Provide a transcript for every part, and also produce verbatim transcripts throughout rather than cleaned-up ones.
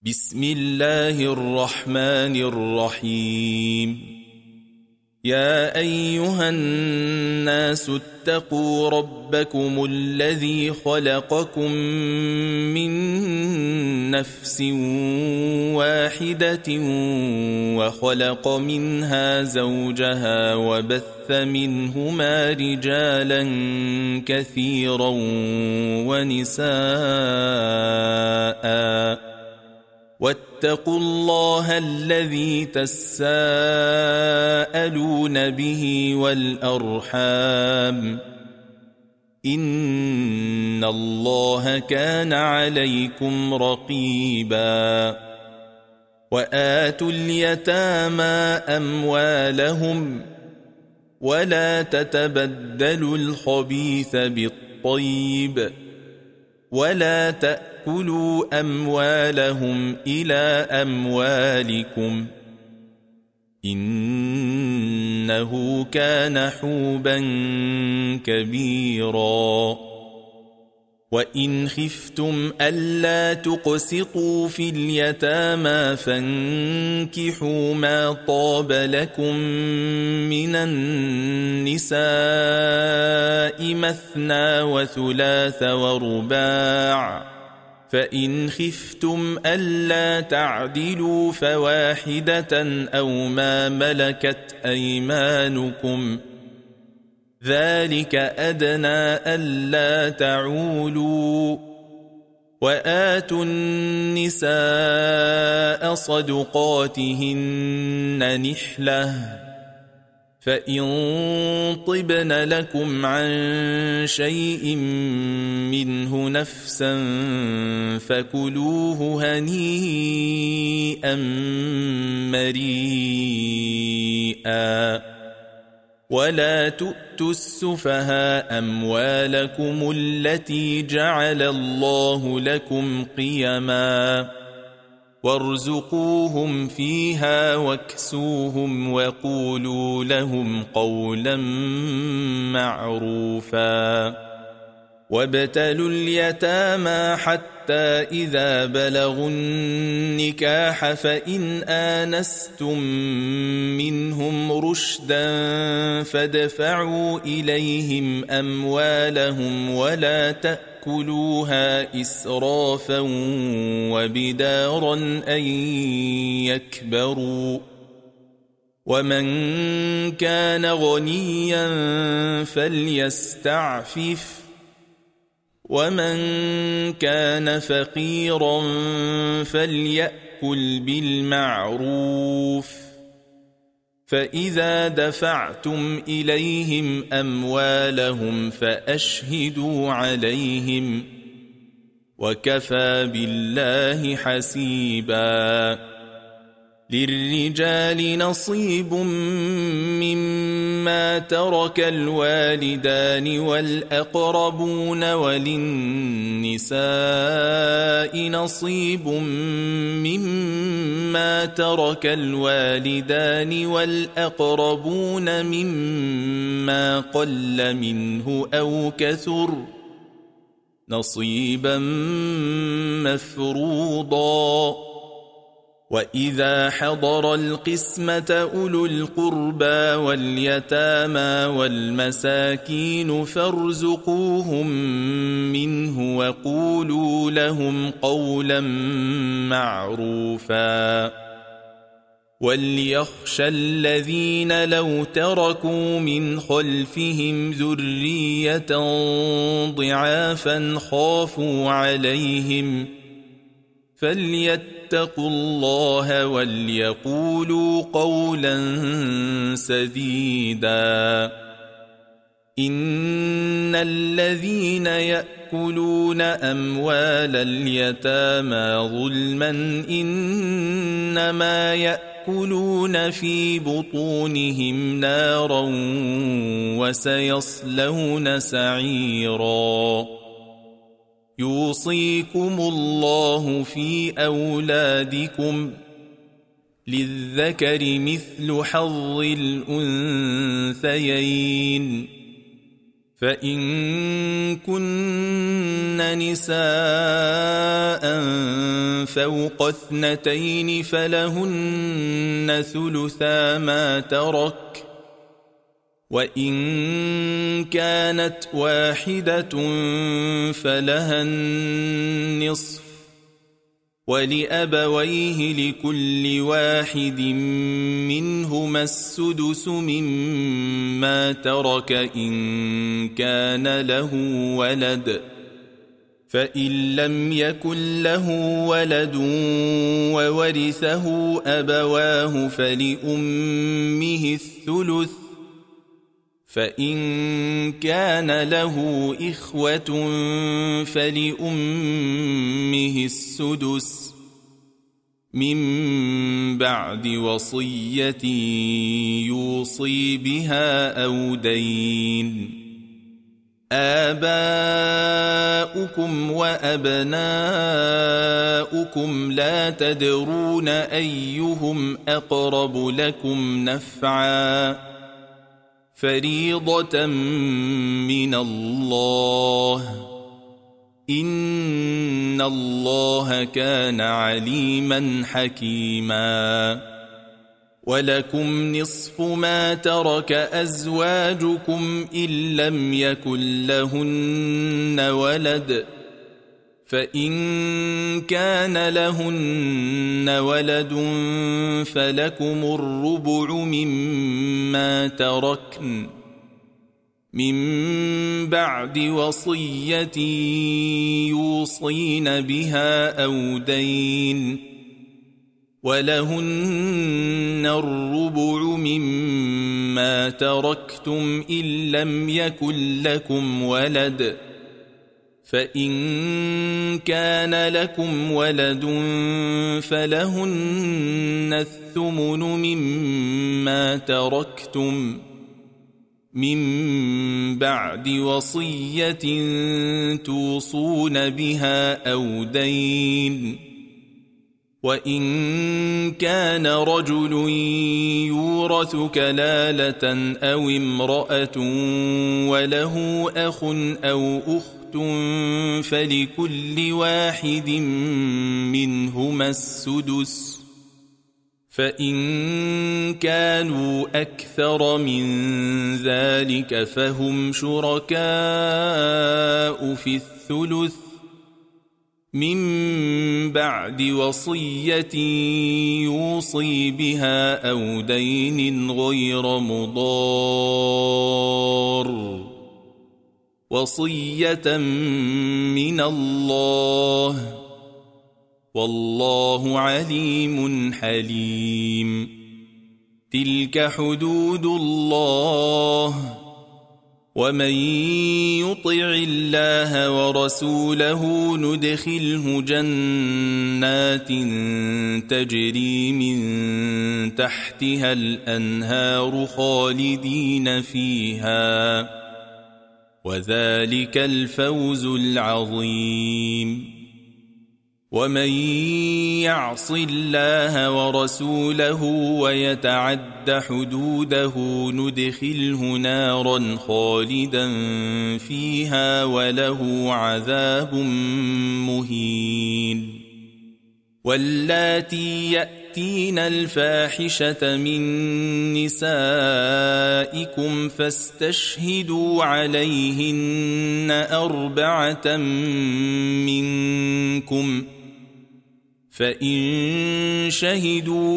بسم الله الرحمن الرحيم يا أيها الناس اتقوا ربكم الذي خلقكم من نفس واحدة وخلق منها زوجها وبث منهما رجالا كثيرا ونساء واتقوا الله الذي تساءلون به والأرحام إن الله كان عليكم رقيبا وآتوا اليتامى أموالهم ولا تتبدلوا الخبيث بالطيب ولا تأكلوا أموالهم إلى أموالكم إنه كان حوبا كبيرا وإن خفتم ألا تقسطوا في اليتامى فانكحوا ما طاب لكم من النساء مثنى وثلاث ورباع فإن خفتم ألا تعدلوا فواحدة أو ما ملكت أيمانكم ذلك أدنى ألا تعولوا وآتوا النساء صدقاتهن نحلة فإن طبن لكم عن شيء منه نفسا فكلوه هنيئا مريئا ولا تؤتوا السفهاء أموالكم التي جعل الله لكم قيما وارزقوهم فيها واكسوهم وقولوا لهم قولا معروفا وابتلوا اليتامى حتى إذا بلغوا النكاح فإن آنستم منهم رشدا فادفعوا إليهم أموالهم ولا تأكلوها إسرافا وبدارا أن يكبروا ومن كان غنيا فليستعفف ومن كان فقيرا فليأكل بالمعروف فإذا دفعتم إليهم أموالهم فأشهدوا عليهم وكفى بالله حسيبا للرجال نصيب مما ترك الوالدان والأقربون وللنساء نصيب مما ترك الوالدان والأقربون مما قل منه أو كثر نصيبا مفروضا وإذا حضر القسمة أولو القربى واليتامى والمساكين فارزقوهم منه وقولوا لهم قولا معروفا وليخشى الذين لو تركوا من خلفهم ذرية ضعافا خافوا عليهم فليتقوا الله وليقولوا قولا سديدا إن الذين يأكلون أموال اليتامى ظلما إنما يأكلون في بطونهم نارا وسيصلون سعيرا يوصيكم الله في أولادكم للذكر مثل حظ الأنثيين فإن كن نساء فوق اثنتين فلهن ثلثا ما ترك، وإن كانت واحدة فلها النصف، ولأبويه لكل واحد منهما السدس مما ترك إن كان له ولد، فإن لم يكن له ولد وورثه أبواه فلأمه الثلث، فإن كان له إخوة فلأمه السدس من بعد وصية يوصي بها أو دين. آباؤكم وأبناؤكم لا تدرون أيهم أقرب لكم نفعا، فريضة من الله، إن الله كان عليما حكيما. ولكم نصف ما ترك أزواجكم إن لم يكن لهن ولد، فإن كان لهن ولد فلكم الربع مما تركن من بعد وصية يوصين بها أو دين، ولهن الربع مما تركتم إن لم يكن لكم ولد، فإن كان لكم ولد فلهن الثمن مما تركتم من بعد وصية توصون بها أو دين. وإن كان رجل يورث كلالة أو امرأة وله أخ أو أخت فلكل واحد منهما السدس، فإن كانوا أكثر من ذلك فهم شركاء في الثلث من بعد وصية يوصي بها أو دين غير مضار، وصية من الله، والله عليم حليم. تلك حدود الله، ومن يطع الله ورسوله ندخله جنات تجري من تحتها الأنهار خالدين فيها، وذلك الفوز العظيم. ومن يعص الله ورسوله ويتعد حدوده ندخله نارا خالدا فيها وله عذاب مهين. واللاتي يأتين الفاحشة من نسائكم فاستشهدوا عليهن أربعة منكم، فإن شهدوا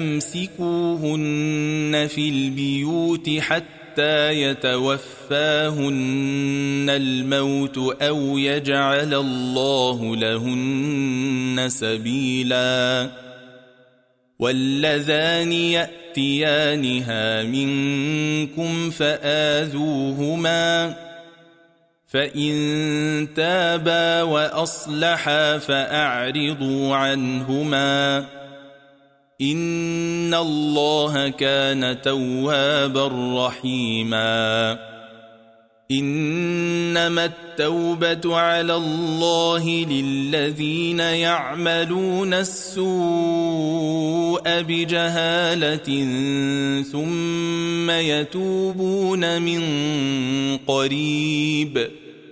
فأمسكوهن في البيوت حتى يتوفاهن الموت أو يجعل الله لهن سبيلا. واللذان يأتيانها منكم فآذوهما، فإن تابا وأصلحا فأعرضوا عنهما، إن الله كان توابا رحيما. إنما التوبة على الله للذين يعملون السوء بجهالة ثم يتوبون من قريب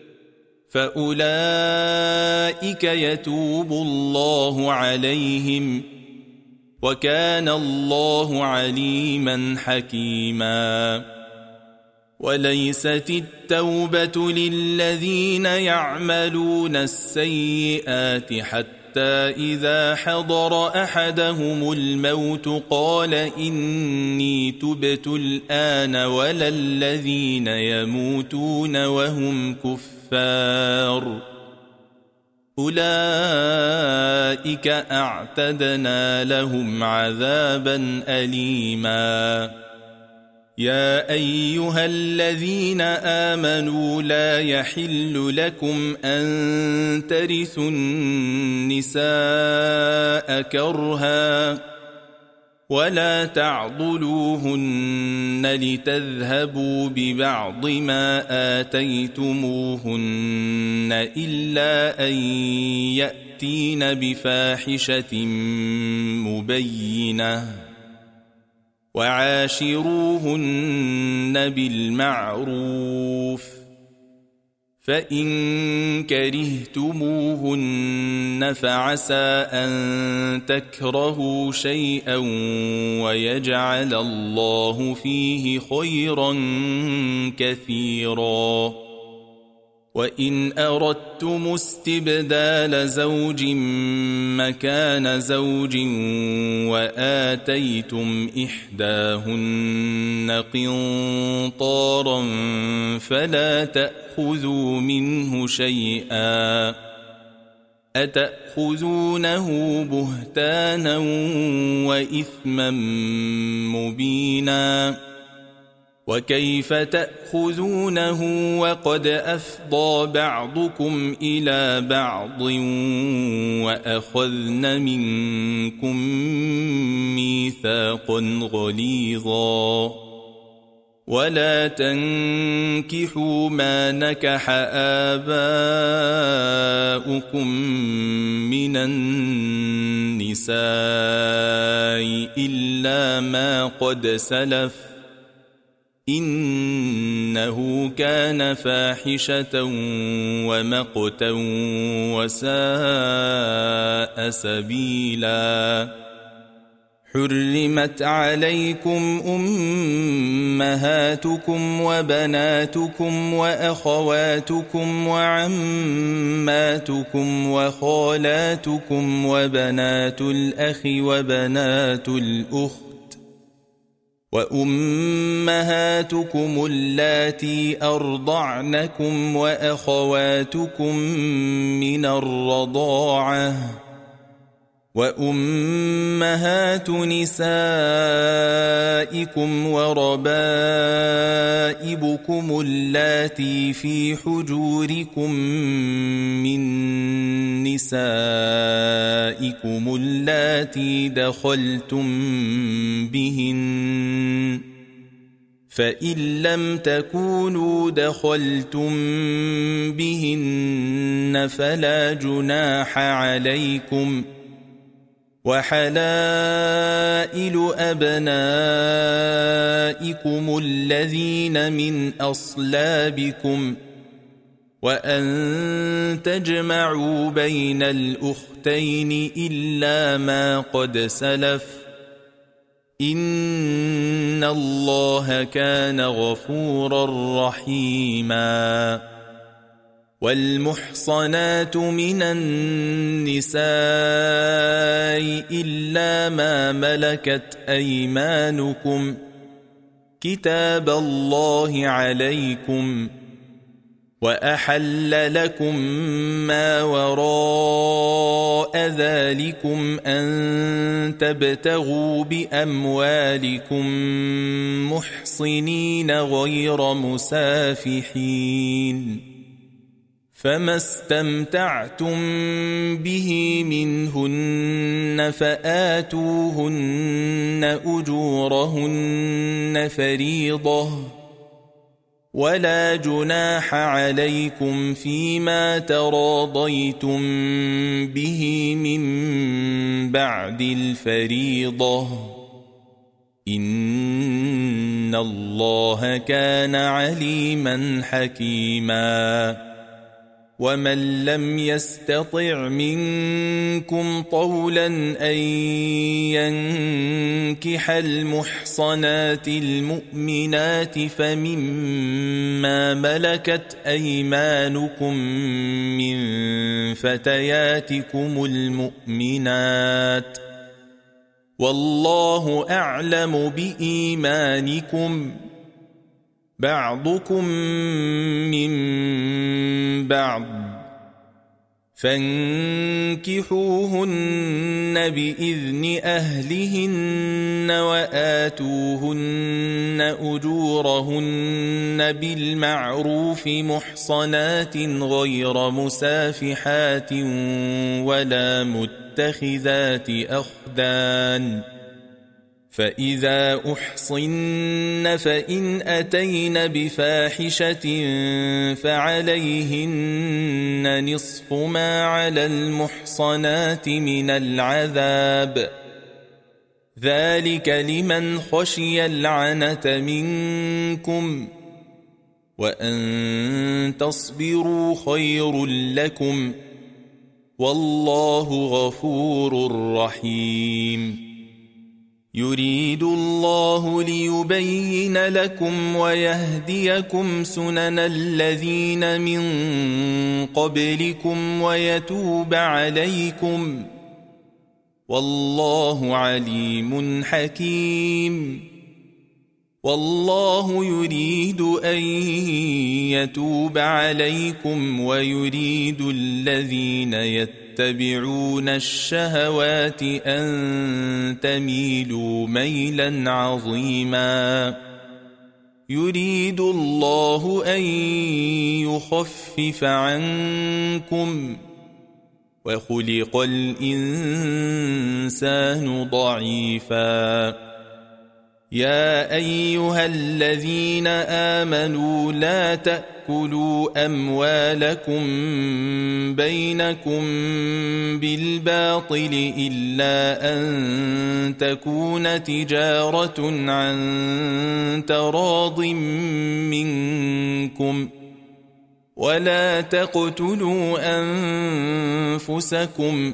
فأولئك يتوب الله عليهم وكان الله عليما حكيما وليست التوبة للذين يعملون السيئات حتى إذا حضر أحدهم الموت قال إني تبت الآن ولا الذين يموتون وهم كفار أولئك أعتدنا لهم عذابا أليما يا أيها الذين آمنوا لا يحل لكم أن ترثوا النساء كرها ولا تعضلوهن لتذهبوا ببعض ما آتيتموهن إلا أن يأتين بفاحشة مبينة وعاشروهن بالمعروف فإن كرهتموهن فعسى أن تكرهوا شيئا ويجعل الله فيه خيرا كثيرا وإن أردتم استبدال زوج مكان زوج وآتيتم إحداهن قنطارا فلا تأخذوا منه شيئا أتأخذونه بهتانا وإثما مبينا وكيف تأخذونه وقد أفضى بعضكم إلى بعض وأخذن منكم ميثاقا غليظا ولا تنكحوا ما نكح آباؤكم من النساء إلا ما قد سلف إنه كان فاحشة ومقتا وساء سبيلا حرمت عليكم أمهاتكم وبناتكم وأخواتكم وعماتكم وخالاتكم وبنات الأخ وبنات الأخت وأمهاتكم اللاتي أرضعنكم وأخواتكم من الرضاعة وأمهات نسائكم وربائبكم اللاتي في حجوركم من نسائكم اللاتي دخلتم بهن فإن لم تكونوا دخلتم بهن فلا جناح عليكم وحلائل أبنائكم الذين من أصلابكم وأن تجمعوا بين الأختين إلا ما قد سلف إن الله كان غفورا رحيما والمحصنات من النساء إلا ما ملكت أيمانكم كتاب الله عليكم وأحل لكم ما وراء ذلكم أن تبتغوا بأموالكم محصنين غير مسافحين فما استمتعتم به منهن فآتوهن أجورهن فريضة ولا جناح عليكم فيما تراضيتم به من بعد الفريضة إن الله كان عليما حكيما ومن لم يستطع منكم طولا أن ينكح المحصنات المؤمنات فمما ملكت أيمانكم من فتياتكم المؤمنات والله أعلم بإيمانكم بعضكم من بعض فانكحوهن بإذن أهلهن وآتوهن أجورهن بالمعروف محصنات غير مسافحات ولا متخذات أخدان فإذا أحصن فإن أتين بفاحشة فعليهن نصف ما على المحصنات من العذاب ذلك لمن خشي العنة منكم وأن تصبروا خير لكم والله غفور رحيم يريد الله ليبين لكم ويهديكم سنن الذين من قبلكم ويتوب عليكم والله عليم حكيم والله يريد أن يتوب عليكم ويريد الذين يتقون يتبعون الشهوات أن تميلوا ميلا عظيما يريد الله أن يخفف عنكم وخلق الإنسان ضعيفا يا أيها الذين آمنوا لا تأكلوا أموالكم بينكم بالباطل إلا أن تكون تجارة عن تراض منكم ولا تقتلوا أنفسكم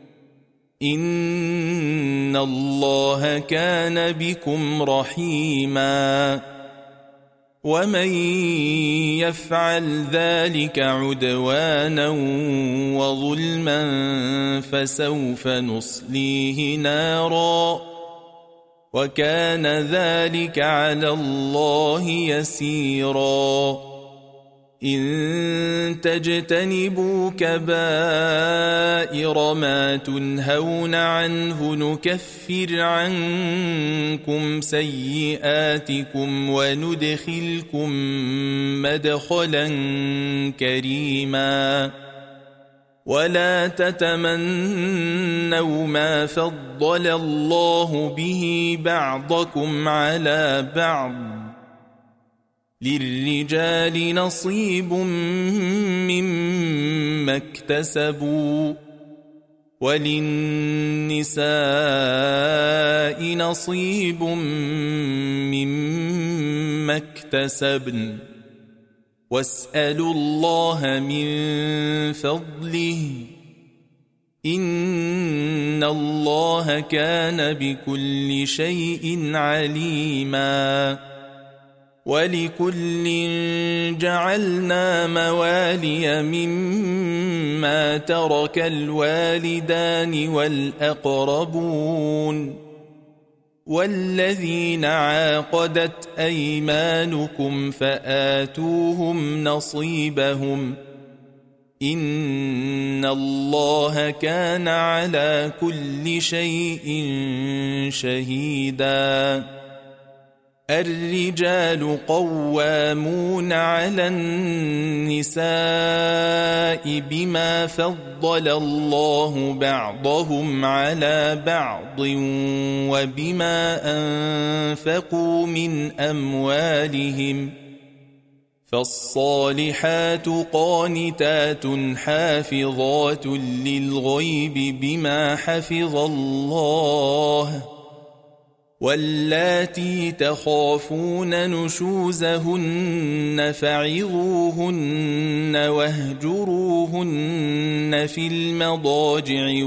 إن الله كان بكم رحيما ومن يفعل ذلك عدوانا وظلما فسوف نصليه نارا وكان ذلك على الله يسيرا إن تجتنبوا كبائر ما تنهون عنه نكفر عنكم سيئاتكم وندخلكم مدخلا كريما ولا تتمنوا ما فضل الله به بعضكم على بعض للرجال نصيب مما اكتسبوا وللنساء نصيب مما اكتسبن واسألوا الله من فضله إن الله كان بكل شيء عليما ولكل جعلنا موالي مما ترك الوالدان والأقربون والذين عاقدت أيمانكم فآتوهم نصيبهم إن الله كان على كل شيء شهيدا الرجال قوامون على النساء بما فضل الله بعضهم على بعض وبما أنفقوا من أموالهم فالصالحات قانتات حافظات للغيب بما حفظ الله واللاتي تخافون نشوزهن فعظوهن واهجروهن في المضاجع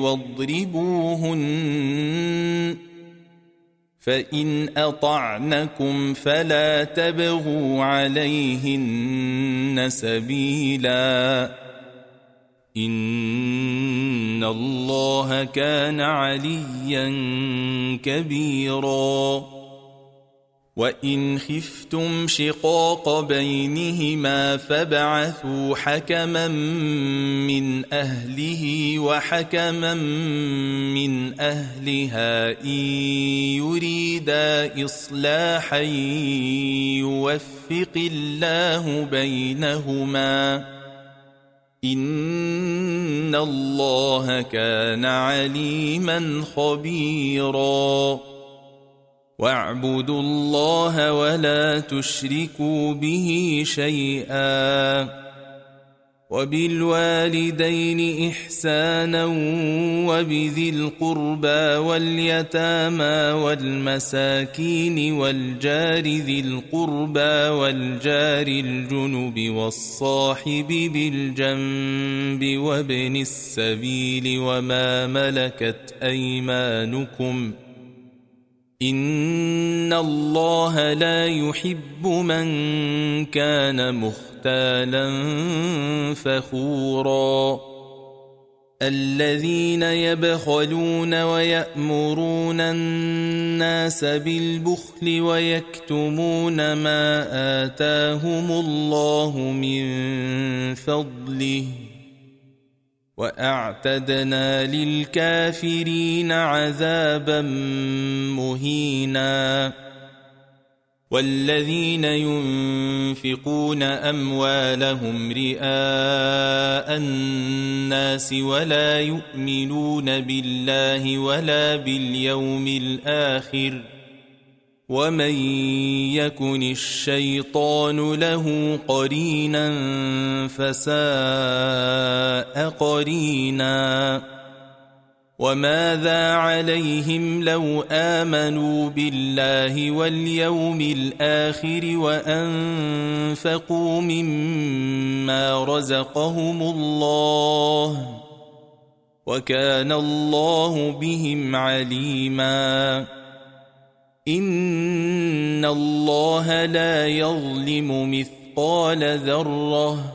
واضربوهن فإن أطعنكم فلا تبغوا عليهن سبيلا إن الله كان عليا كبيرا وإن خفتم شقاق بينهما فابعثوا حكما من أهله وحكما من أهلها إن يريدا إصلاحا يوفق الله بينهما إن الله كان عليما خبيرا واعبدوا الله ولا تشركوا به شيئا وبالوالدين إحسانا وبذي القربى واليتامى والمساكين والجار ذي القربى والجار الجنب والصاحب بالجنب وابن السبيل وما ملكت أيمانكم إن الله لا يحب من كان مختالا فخورا الذين يبخلون ويأمرون الناس بالبخل ويكتمون ما آتاهم الله من فضله وأعتدنا للكافرين عذابا مهينا والذين ينفقون أموالهم رئاء الناس ولا يؤمنون بالله ولا باليوم الآخر ومن يكن الشيطان له قرينا فساء قرينا وماذا عليهم لو آمنوا بالله واليوم الآخر وأنفقوا مما رزقهم الله وكان الله بهم عليما إن الله لا يظلم مثقال ذرة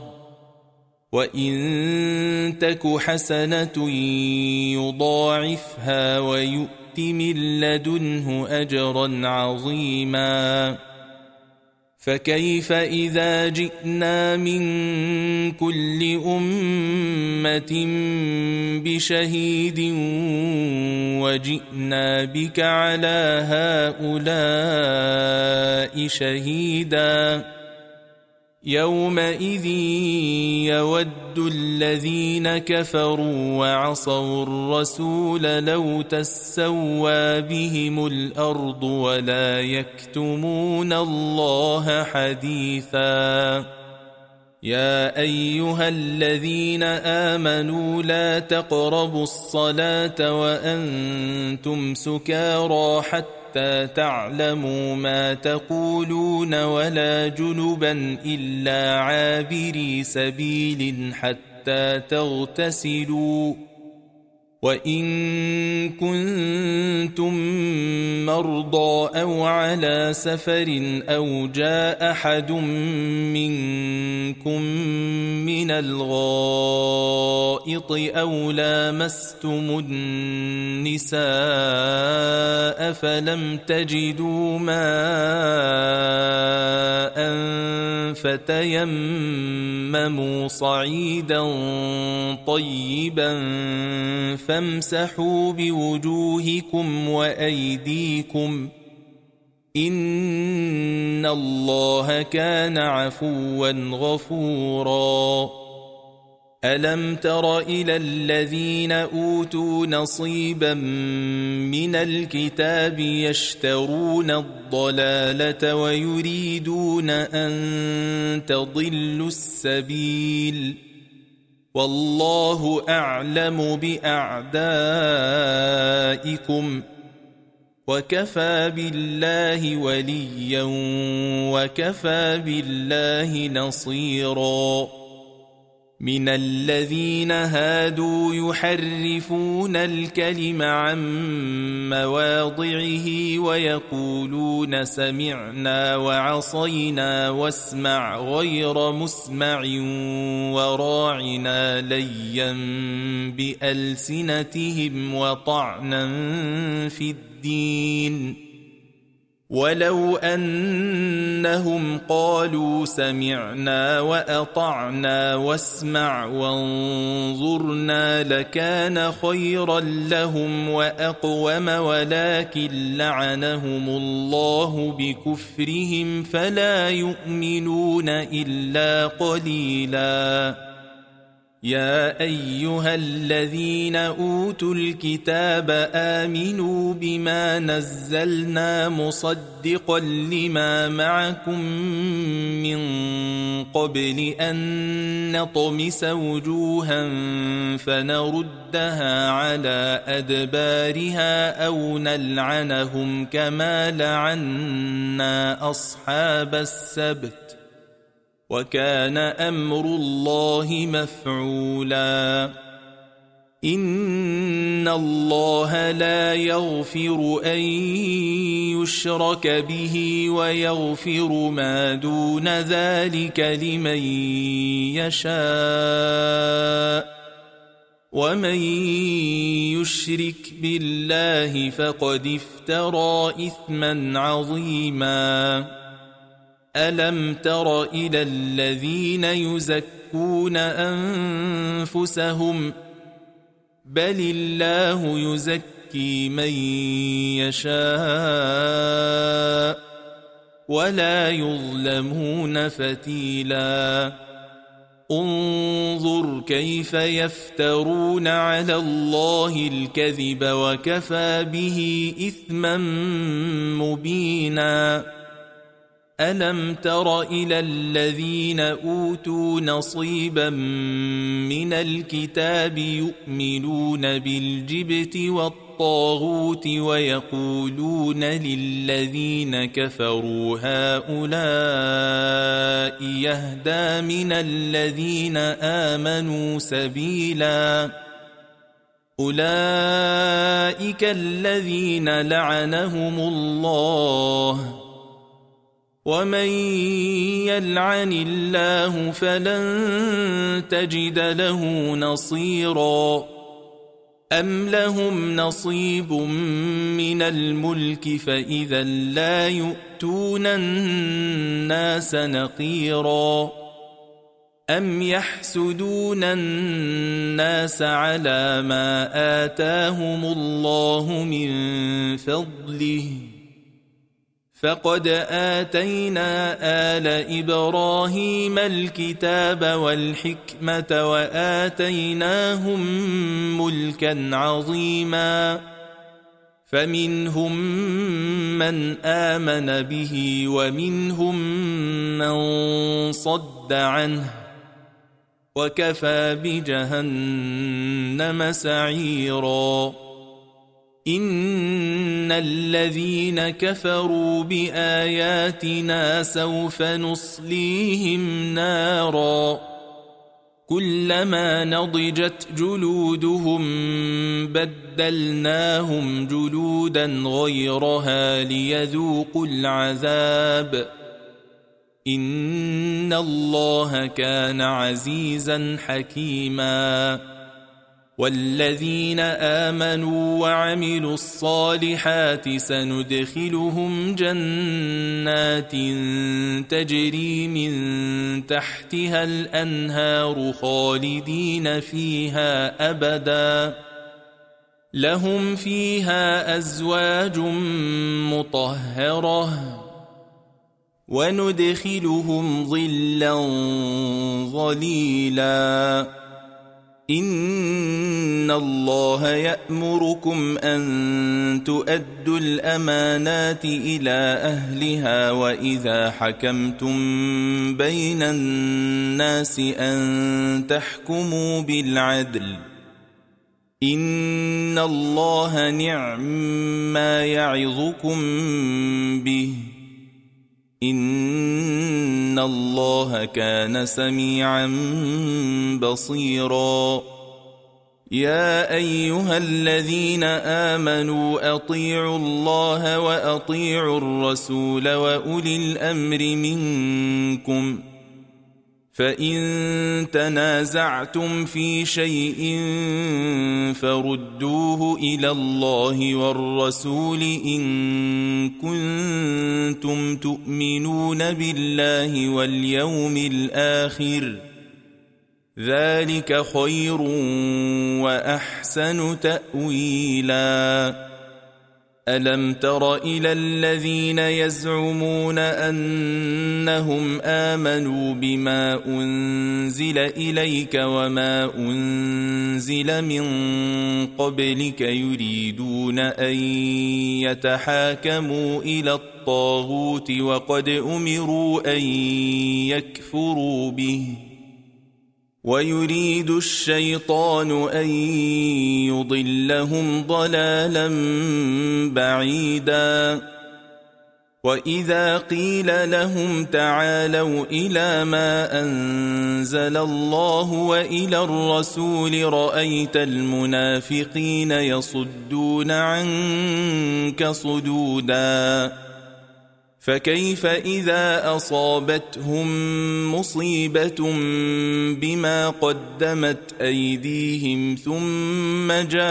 وإن تك حسنة يضاعفها ويؤت من لدنه أجرا عظيما فكيف إذا جئنا من كل أمة بشهيد وجئنا بك على هؤلاء شهيدا يومئذ يود الذين كفروا وعصوا الرسول لو تسوى بهم الأرض ولا يكتمون الله حديثا يا أيها الذين آمنوا لا تقربوا الصلاة وأنتم سكارى حتى تعلموا ما تقولون ولا جنبا إلا عابري سبيل حتى تغتسلوا وإن كنتم مرضى أو على سفر أو جاء أحد منكم من الغائط أو لامستم النساء فلم تجدوا ماء فتيمموا صعيدا طيبا فامسحوا بوجوهكم وأيديكم إن الله كان عفوا غفورا ألم تر إلى الذين أوتوا نصيبا من الكتاب يشترون الضلالة ويريدون أن تضلوا السبيل والله أعلم بأعدائكم وكفى بالله وليا وكفى بالله نصيرا من الذين هادوا يحرفون الكلم عن مواضعه ويقولون سمعنا وعصينا واسمع غير مسمع وراعنا ليا بألسنتهم وطعنا في الدين ولو أنهم قالوا سمعنا وأطعنا واسمع وانظرنا لكان خيرا لهم وأقوم ولكن لعنهم الله بكفرهم فلا يؤمنون إلا قليلا يا أيها الذين أوتوا الكتاب آمنوا بما نزلنا مصدقا لما معكم من قبل أن نطمس وجوها فنردها على أدبارها أو نلعنهم كما لعنا أصحاب السبت وكان أمر الله مفعولا إن الله لا يغفر أن يشرك به ويغفر ما دون ذلك لمن يشاء ومن يشرك بالله فقد افترى إثما عظيما ألم تر إلى الذين يزكون أنفسهم بل الله يزكي من يشاء ولا يظلمون فتيلا انظر كيف يفترون على الله الكذب وكفى به إثما مبينا ألم تر إلى الذين أوتوا نصيبا من الكتاب يؤمنون بالجبت والطاغوت ويقولون للذين كفروا هؤلاء يهدى من الذين آمنوا سبيلا أولئك الذين لعنهم الله ومن يلعن الله فلن تجد له نصيرا أم لهم نصيب من الملك فإذا لا يؤتون الناس نقيرا أم يحسدون الناس على ما آتاهم الله من فضله فقد آتينا آل إبراهيم الكتاب والحكمة وآتيناهم ملكا عظيما فمنهم من آمن به ومنهم من صد عنه وكفى بجهنم سعيرا إن الذين كفروا بآياتنا سوف نصليهم نارا كلما نضجت جلودهم بدلناهم جلودا غيرها ليذوقوا العذاب إن الله كان عزيزا حكيما والذين آمنوا وعملوا الصالحات سندخلهم جنات تجري من تحتها الأنهار خالدين فيها أبدا لهم فيها أزواج مطهرة وندخلهم ظلا ظليلا إن الله يأمركم أن تؤدوا الأمانات إلى أهلها وإذا حكمتم بين الناس أن تحكموا بالعدل إن الله نعم ما يعظكم به إن الله كان سميعا بصيرا يا أيها الذين آمنوا أطيعوا الله وأطيعوا الرسول وأولي الأمر منكم فإن تنازعتم في شيء فردوه إلى الله والرسول إن كنتم تؤمنون بالله واليوم الآخر ذلك خير وأحسن تأويلا ألم تر إلى الذين يزعمون أنهم آمنوا بما أنزل إليك وما أنزل من قبلك يريدون أن يتحاكموا إلى الطاغوت وقد أمروا أن يكفروا به ويريد الشيطان أن يضلهم ضلالا بعيدا وإذا قيل لهم تعالوا إلى ما أنزل الله وإلى الرسول رأيت المنافقين يصدون عنك صدودا فكيف إذا أصابتهم مصيبة بما قدمت أيديهم ثم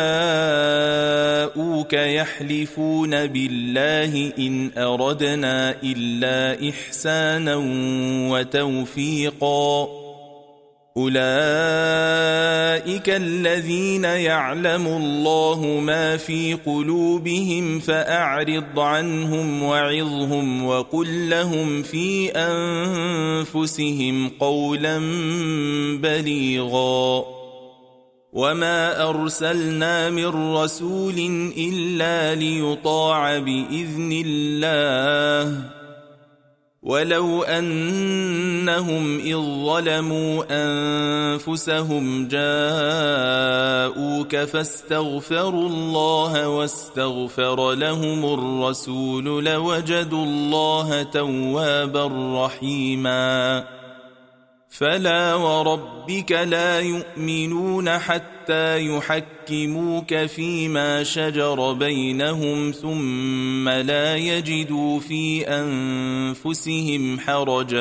جاءوك يحلفون بالله إن أردنا إلا إحسانا وتوفيقا أولئك الذين يعلم الله ما في قلوبهم فأعرض عنهم وعظهم وقل لهم في أنفسهم قولا بليغا وما أرسلنا من رسول إلا ليطاع بإذن الله ولو أنهم إذ ظلموا أنفسهم جاءوك فاستغفروا الله واستغفر لهم الرسول لوجدوا الله توابا رحيما فلا وربك لا يؤمنون حتى يحكموك فيما شجر بينهم ثم لا يجدوا في أنفسهم حرجا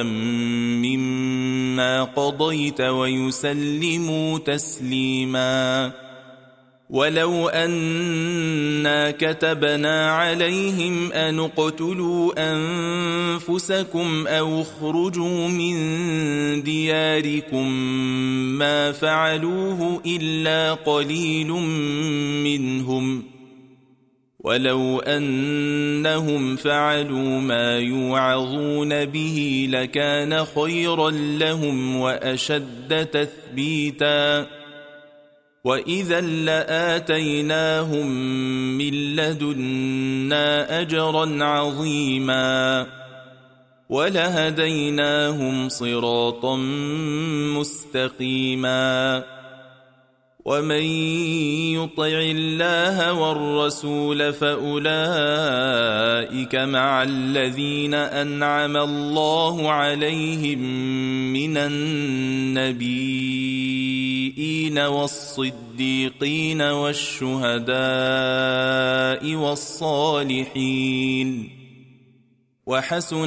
مما قضيت ويسلموا تسليما ولو أنا كتبنا عليهم أن اقتلوا أنفسكم أو اخرجوا من دياركم ما فعلوه إلا قليل منهم ولو أنهم فعلوا ما يوعظون به لكان خيرا لهم وأشد تثبيتا وإذا لآتيناهم من لدنا أجرا عظيما ولهديناهم صراطا مستقيما ومن يطع الله والرسول فأولئك مع الذين أنعم الله عليهم من النبيين والصديقين والشهداء والصالحين وحسن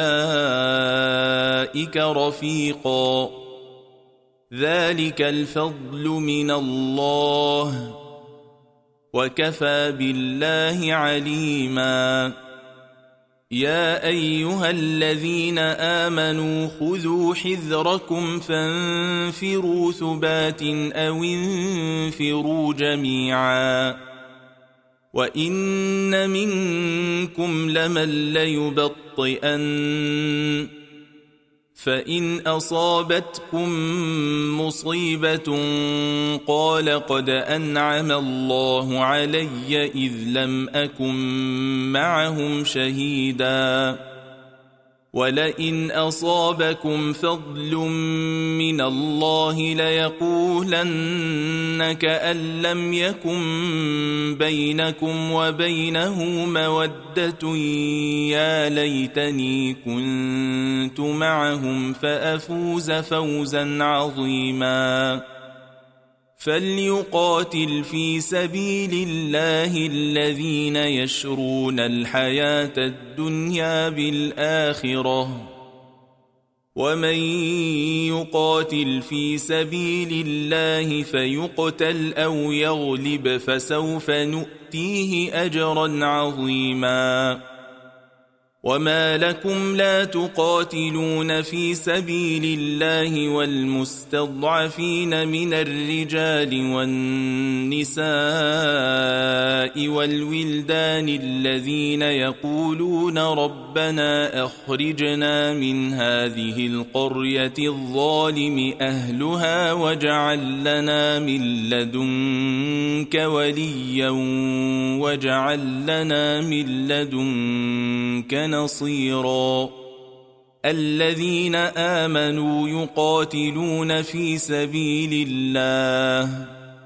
أولئك رفيقا ذلك الفضل من الله وكفى بالله عليما يا أيها الذين آمنوا خذوا حذركم فانفروا ثبات أو انفروا جميعا وإن منكم لمن ليبطئن فإن أصابتكم مصيبة قال قد أنعم الله علي إذ لم أكن معهم شهيدا ولئن أصابكم فضل من الله ليقولن كأن لم يكن بينكم وبينه مودة يا ليتني كنت معهم فأفوز فوزا عظيما فليقاتل في سبيل الله الذين يشرون الحياة الدنيا بالآخرة ومن يقاتل في سبيل الله فيقتل أو يغلب فسوف نؤتيه أجرا عظيما وما لكم لا تقاتلون في سبيل الله والمستضعفين من الرجال والنساء والولدان الذين يقولون ربنا أخرجنا من هذه القرية الظالم أهلها واجعل لنا من لدنك وليا واجعل لنا من لدنك نصيرا الذين آمنوا يقاتلون في سبيل الله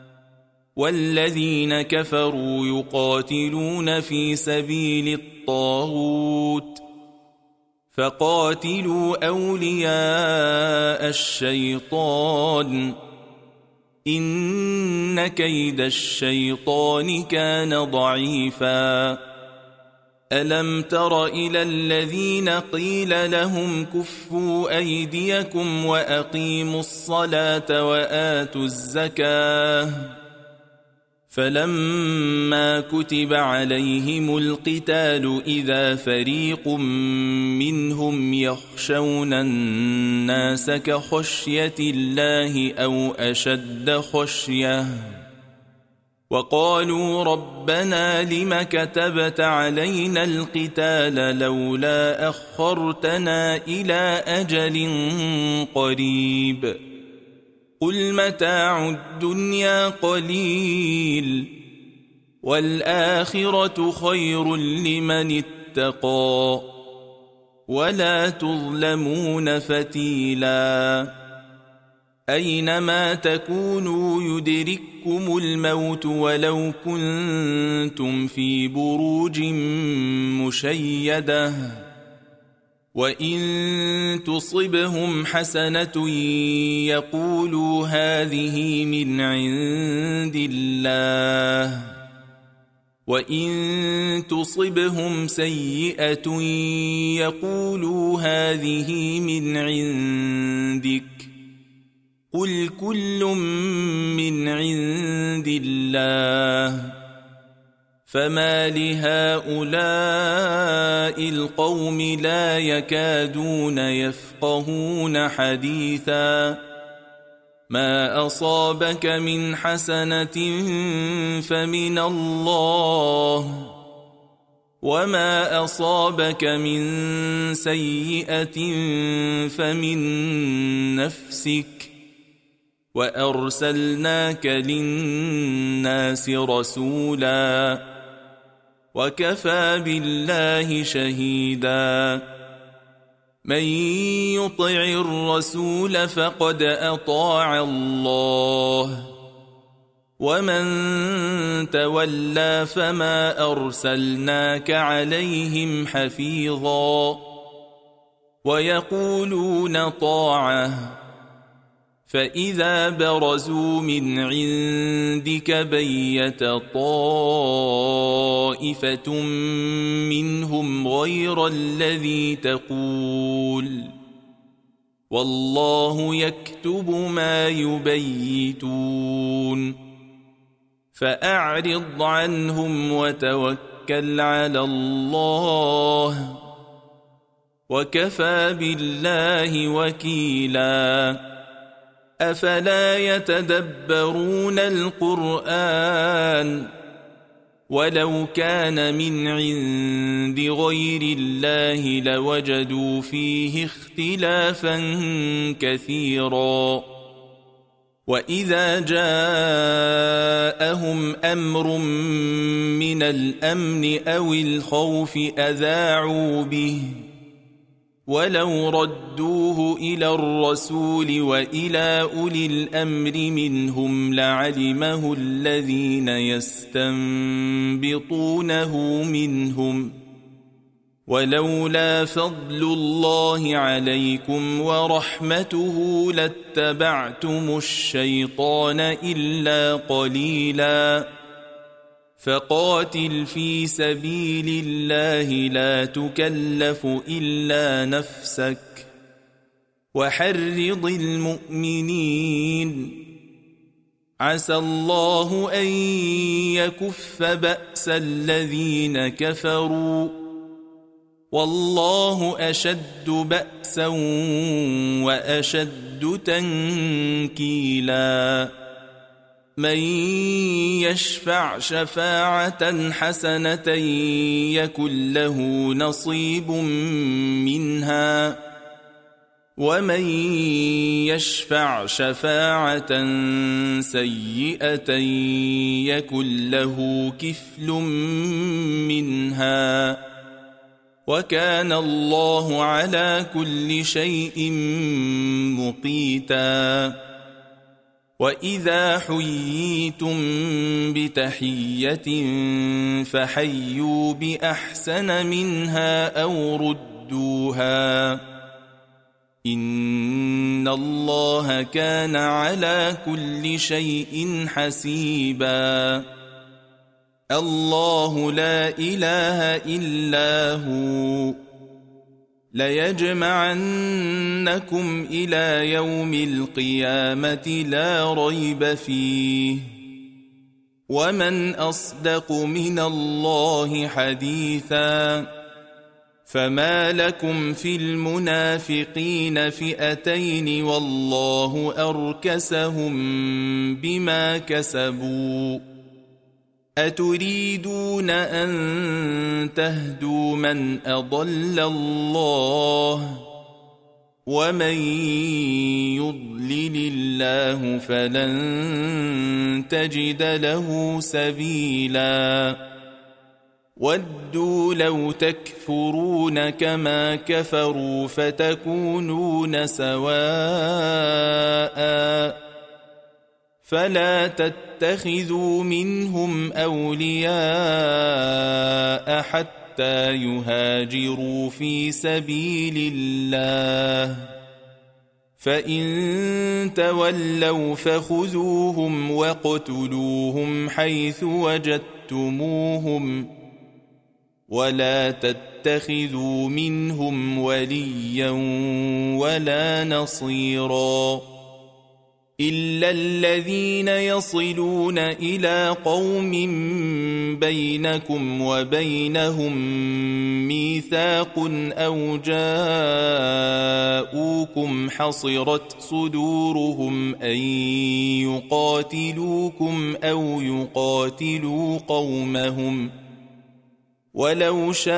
والذين كفروا يقاتلون في سبيل الطاغوت فقاتلوا أولياء الشيطان إن كيد الشيطان كان ضعيفا ألم تر إلى الذين قيل لهم كفوا أيديكم وأقيموا الصلاة وآتوا الزكاة فلما كتب عليهم القتال إذا فريق منهم يخشون الناس كخشية الله أو أشد خشية وقالوا ربنا لم كتبت علينا القتال لولا أخرتنا إلى أجل قريب قل متاع الدنيا قليل والآخرة خير لمن اتقى ولا تظلمون فتيلا أينما تكونوا يدرككم الموت ولو كنتم في بروج مشيدة وإن تصبهم حسنة يقولوا هذه من عند الله وإن تصبهم سيئة يقولوا هذه من عندك قل كل من عند الله فما لهؤلاء القوم لا يكادون يفقهون حديثا ما أصابك من حسنة فمن الله وما أصابك من سيئة فمن نفسك وأرسلناك للناس رسولا وكفى بالله شهيدا من يطع الرسول فقد أطاع الله ومن تولى فما أرسلناك عليهم حفيظا ويقولون طاعة فإذا برزوا من عندك بيت طائفة منهم غير الذي تقول والله يكتب ما يبيتون فأعرض عنهم وتوكل على الله وكفى بالله وكيلا أفلا يتدبرون القرآن ولو كان من عند غير الله لوجدوا فيه اختلافا كثيرا. وإذا جاءهم أمر من الأمن أو الخوف أذاعوا به، ولو ردوه إلى الرسول وإلى أولي الأمر منهم لعلمه الذين يستنبطونه منهم، ولولا فضل الله عليكم ورحمته لاتبعتم الشيطان إلا قليلا. فقاتل في سبيل الله لا تكلف إلا نفسك، وحرض المؤمنين، عسى الله أن يكف بأس الذين كفروا، والله أشد بأسا وأشد تنكيلا. من يشفع شفاعة حسنة يكن له نصيب منها، ومن يشفع شفاعة سيئة يكن له كفل منها، وكان الله على كل شيء مقيتا. وإذا حييتم بتحية فحيوا بأحسن منها أو ردوها، إن الله كان على كل شيء حسيبا. الله لا إله إلا هو، ليجمعنكم إلى يوم القيامة لا ريب فيه، ومن أصدق من الله حديثا. فما لكم في المنافقين فئتين والله أركسهم بما كسبوا، أتريدون أن تهدوا من أضل الله، ومن يضلل الله فلن تجد له سبيلا. ودوا لو تكفرون كما كفروا فتكونون سواء، فلا تتخذوا منهم أولياء حتى يهاجروا في سبيل الله، فإن تولوا فخذوهم واقتلوهم حيث وجدتموهم، ولا تتخذوا منهم وليا ولا نصيرا، إلا الذين يصلون إلى قوم بينكم وبينهم ميثاق أو جاءوكم حصرت صدورهم أن يقاتلوكم أو يقاتلوا قومهم، ولو شاء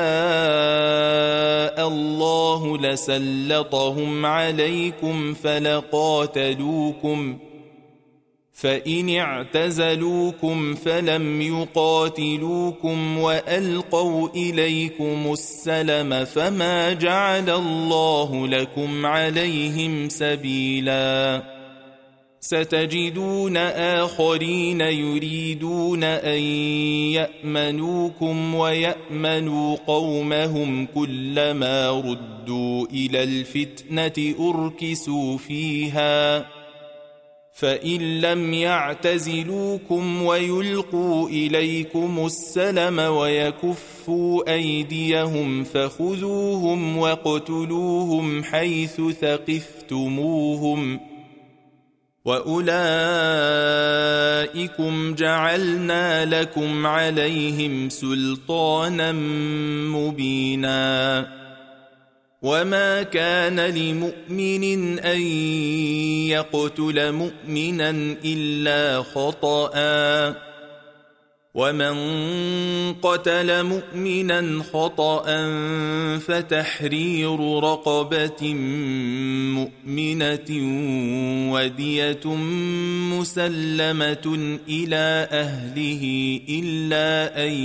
الله لسلطهم عليكم فلقاتلوكم، فإن اعتزلوكم فلم يقاتلوكم وألقوا إليكم السلم فما جعل الله لكم عليهم سبيلا. ستجدون آخرين يريدون أن يأمنوكم ويأمنوا قومهم، كلما ردوا إلى الفتنة أركسوا فيها، فإن لم يعتزلوكم ويلقوا إليكم السلم ويكفوا أيديهم فخذوهم واقتلوهم حيث ثقفتموهم، وأولئكم جعلنا لكم عليهم سلطانا مبينا. وما كان لمؤمن أن يقتل مؤمنا إلا خطأ، ومن قتل مؤمنا خطأ فتحرير رقبة مؤمنة ودية مسلمة إلى أهله إلا أن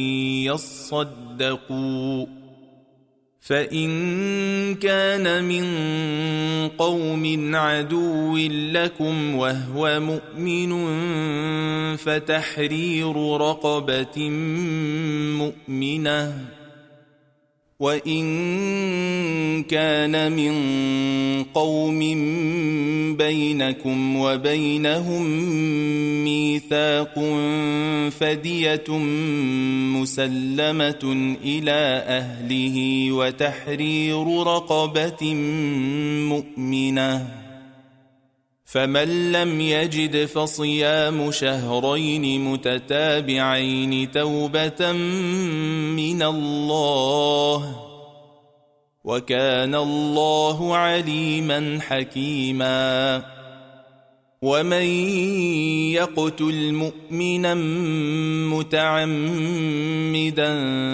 يصدقوا، فإن كان من قوم عدو لكم وهو مؤمن فتحرير رقبة مؤمنة، وإن كان من قوم بينكم وبينهم ميثاق فدية مسلمة إلى أهله وتحرير رقبة مؤمنة، فمن لم يجد فصيام شهرين متتابعين توبة من الله، وكان الله عليما حكيما. ومن يقتل مؤمنا متعمدا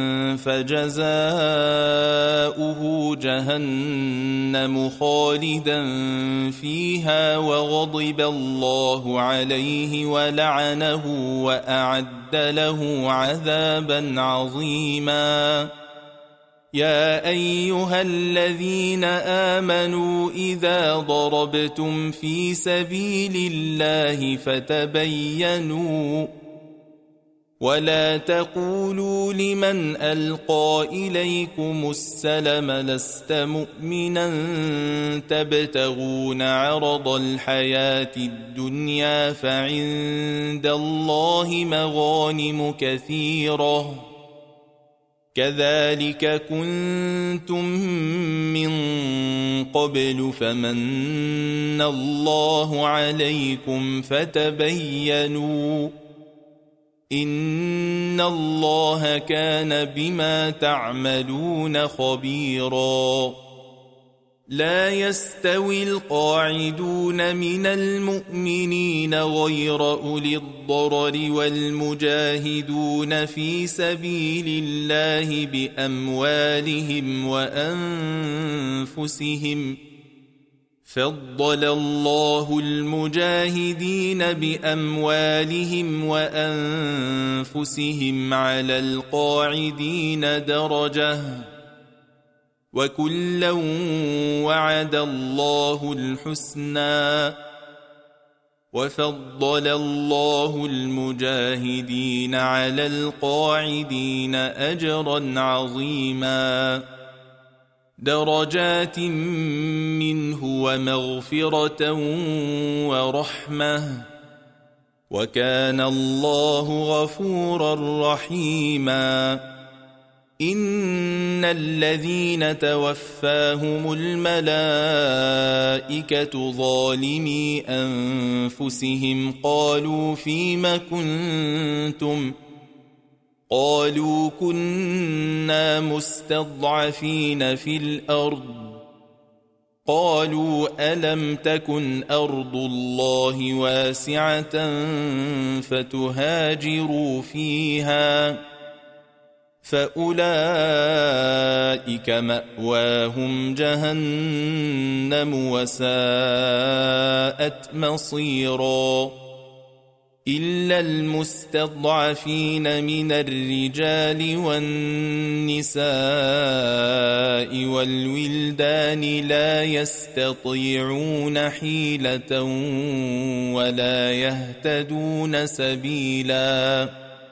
فجزاؤه جهنم خالدا فيها وغضب الله عليه ولعنه وأعد له عذابا عظيما. يا أيها الذين آمنوا إذا ضربتم في سبيل الله فتبينوا ولا تقولوا لمن ألقى إليكم السلم لست مؤمنا تبتغون عرض الحياة الدنيا فعند الله مغانم كثيرة كذلك كنتم من قبل فمن الله عليكم فتبينوا إن الله كان بما تعملون خبيرا. لا يستوي القاعدون من المؤمنين غير أولي الضرر والمجاهدون في سبيل الله بأموالهم وأنفسهم، فضل الله المجاهدين بأموالهم وأنفسهم على القاعدين درجة، وكلا وعد الله الحسنى، وفضل الله المجاهدين على القاعدين أجرا عظيما، درجات منه ومغفرة ورحمة، وكان الله غفورا رحيما. إن الذين توفاهم الملائكة ظالمي أنفسهم قالوا فيم كنتم قالوا كنا مستضعفين في الأرض قالوا ألم تكن أرض الله واسعة فتهاجروا فيها فأولئك مأواهم جهنم وساءت مصيرا. إلا المستضعفين من الرجال والنساء والولدان لا يستطيعون حيلة ولا يهتدون سبيلا،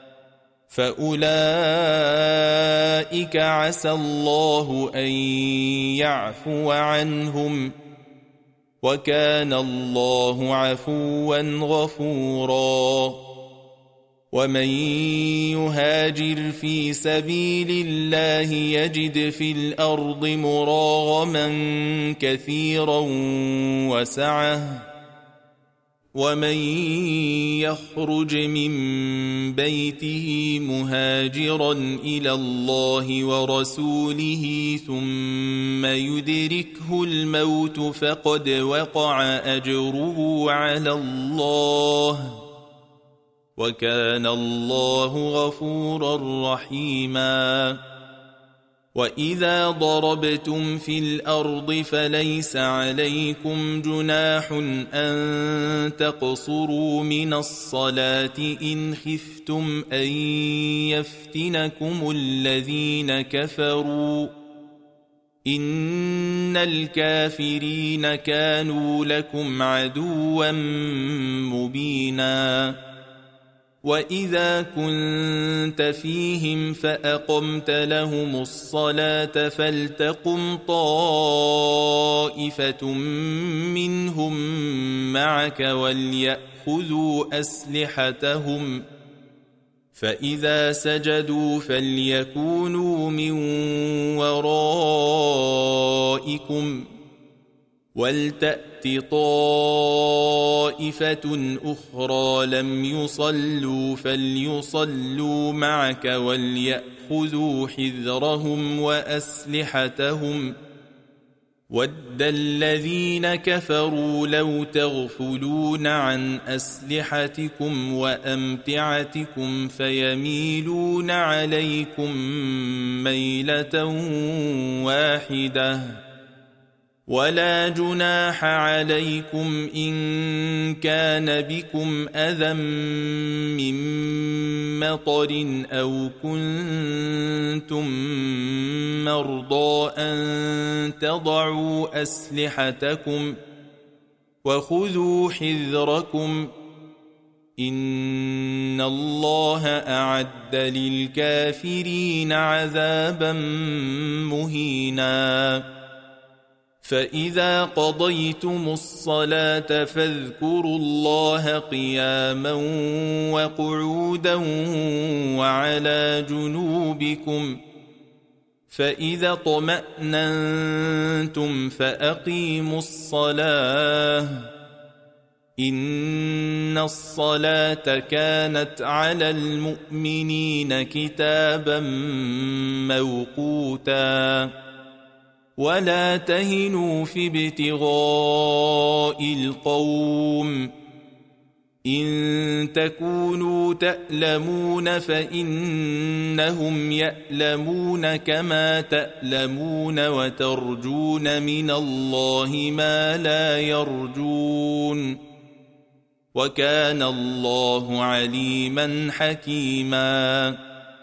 فأولئك عسى الله أن يعفو عنهم، وكان الله عفوا غفورا. ومن يهاجر في سبيل الله يجد في الأرض مراغما كثيرا وسعة، ومن يخرج من بيته مهاجرا إلى الله ورسوله ثم يدركه الموت فقد وقع أجره على الله، وكان الله غفورا رحيما وإذا ضربتم في الأرض فليس عليكم جناح أن تقصروا من الصلاة إن خفتم أن يفتنكم الذين كفروا إن الكافرين كانوا لكم عدوا مبينا وإذا كنت فيهم فأقمت لهم الصلاة فلتقم طائفة منهم معك وليأخذوا أسلحتهم فإذا سجدوا فليكونوا من ورائكم ولتأت طائفة أخرى لم يصلوا فليصلوا معك وليأخذوا حذرهم وأسلحتهم ود الذين كفروا لو تغفلون عن أسلحتكم وأمتعتكم فيميلون عليكم ميلة واحدة ولا جناح عليكم إن كان بكم أذى من مطر أو كنتم مرضى أن تضعوا أسلحتكم وخذوا حذركم إن الله أعد للكافرين عذابا مهينا فإذا قضيتم الصلاة فاذكروا الله قياما وقعودا وعلى جنوبكم فإذا اطمأننتم فأقيموا الصلاة إن الصلاة كانت على المؤمنين كتابا موقوتا ولا تهنوا في ابتغاء القوم إن تكونوا تألمون فإنهم يألمون كما تألمون وترجون من الله ما لا يرجون وكان الله عليما حكيما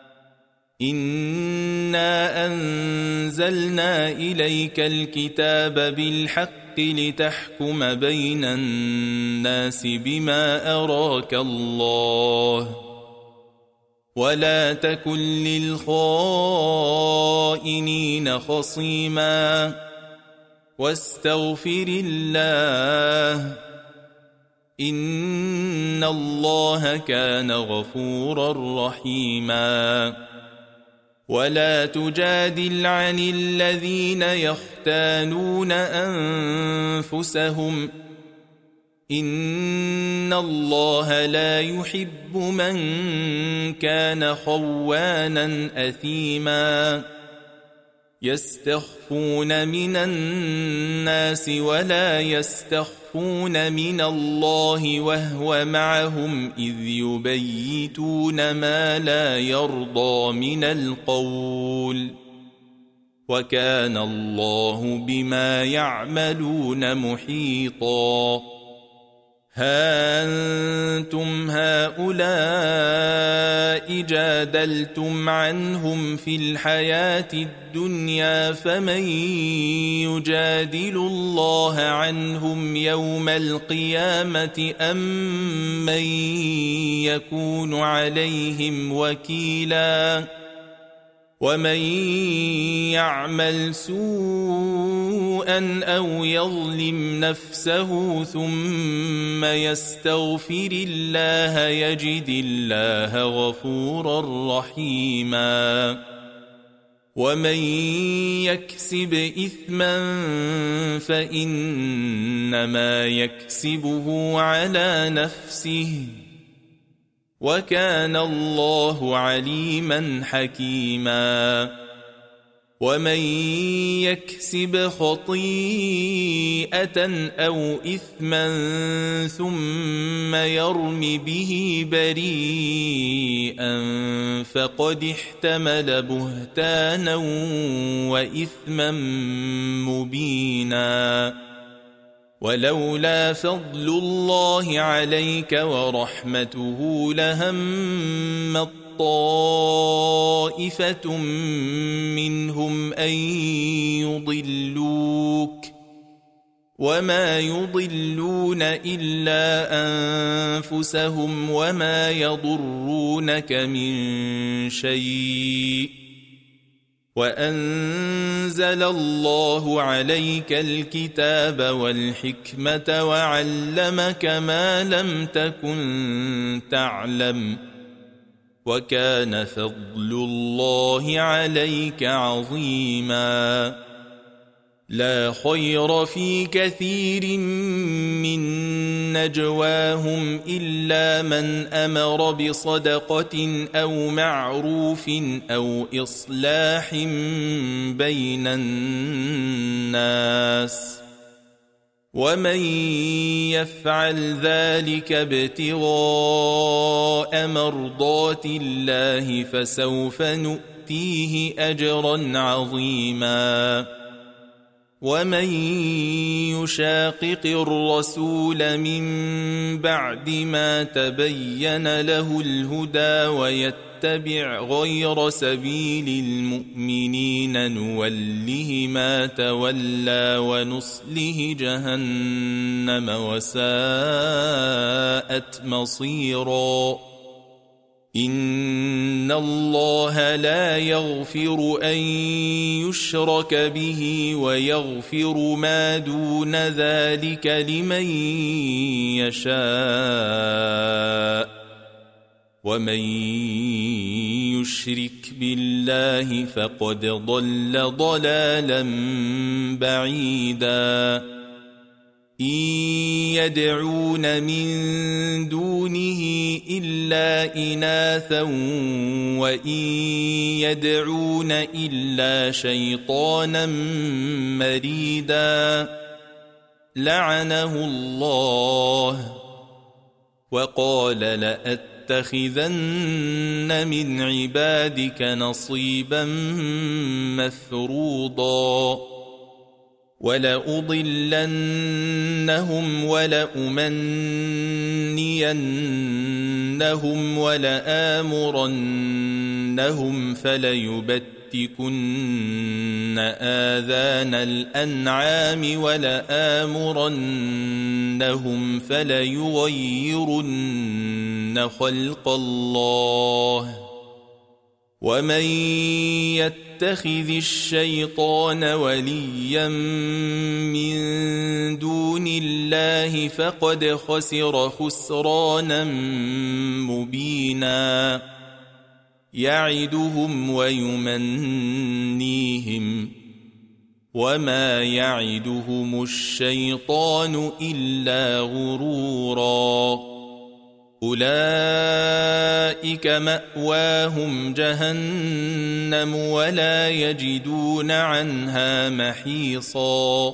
إنا أنزلنا إليك الكتاب بالحق لتحكم بين الناس بما أراك الله ولا تكن للخائنين خصيما واستغفر الله إن الله كان غفورا رحيما ولا تجادل عن الذين يختانون أنفسهم إن الله لا يحب من كان خوانا أثيما يستخفون من الناس ولا يستخفون من الله وهو معهم إذ يبيتون ما لا يرضى من القول وكان الله بما يعملون محيطا ها أنتم هؤلاء جادلتم عنهم في الحياة الدنيا فمن يجادل الله عنهم يوم القيامة أم من يكون عليهم وكيلا ومن يعمل سوءا أو يظلم نفسه ثم يستغفر الله يجد الله غفورا رحيما ومن يكسب إثما فإنما يكسبه على نفسه وكان الله عليما حكيما ومن يكسب خطيئة أو إثما ثم يرم به بريئا فقد احتمل بهتانا وإثما مبينا ولولا فضل الله عليك ورحمته لهم طائفة منهم أن يضلوك وما يضلون إلا أنفسهم وما يضرونك من شيء وأنزل الله عليك الكتاب والحكمة وعلمك ما لم تكن تعلم وكان فضل الله عليك عظيما لا خير في كثير من نجواهم إلا من أمر بصدقة أو معروف أو إصلاح بين الناس ومن يفعل ذلك ابتغاء مرضات الله فسوف نؤتيه أجرا عظيما ومن يشاقق الرسول من بعد ما تبين له الهدى ويتبع غير سبيل المؤمنين نوله ما تولى ونصله جهنم وساءت مصيرا إن الله لا يغفر أن يشرك به ويغفر ما دون ذلك لمن يشاء ومن يشرك بالله فقد ضل ضلالا بعيدا إن يدعون من دونه إلا إناثا وإن يدعون إلا شيطانا مريدا لعنه الله وقال لأتخذن من عبادك نصيبا مفروضا ولأضلنهم ولأمنينهم ولآمرنهم فليبتكن آذان الأنعام ولآمرنهم فليغيرن خلق الله ومن يتخذ الشيطان وليا من دون الله فقد خسر خسرانا مبينا يعدهم ويمنيهم وما يعدهم الشيطان إلا غرورا أولئك مأواهم جهنم ولا يجدون عنها محيصا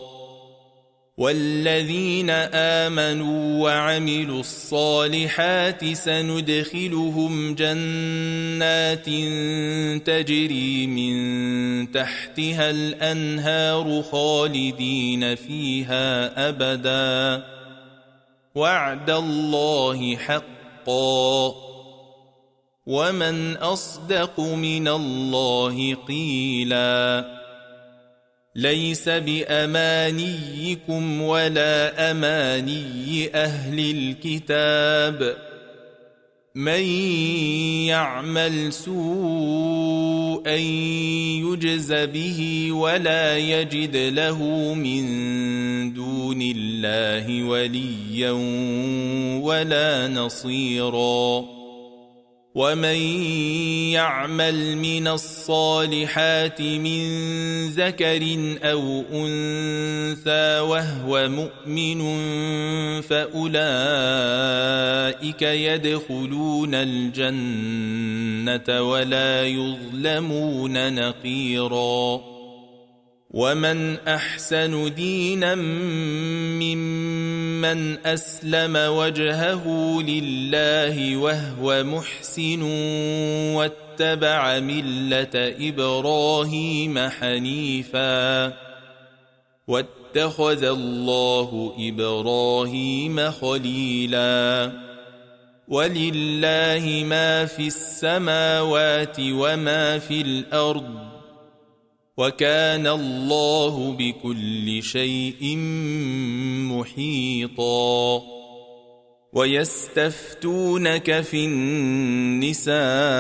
والذين آمنوا وعملوا الصالحات سندخلهم جنات تجري من تحتها الأنهار خالدين فيها أبدا وعد الله حقا ومن أصدق من الله قيلا ليس بأمانيكم ولا أماني أهل الكتاب من يعمل سوءا يجز به ولا يجد له من دون الله وليا ولا نصيرا ومن يعمل من الصالحات من ذكر أو أنثى وهو مؤمن فأولئك يدخلون الجنة ولا يظلمون نقيرا ومن أحسن دينا ممن أسلم وجهه لله وهو محسن واتبع ملة إبراهيم حنيفا واتخذ الله إبراهيم خليلا ولله ما في السماوات وما في الأرض وكان الله بكل شيء محيطا ويستفتونك في النساء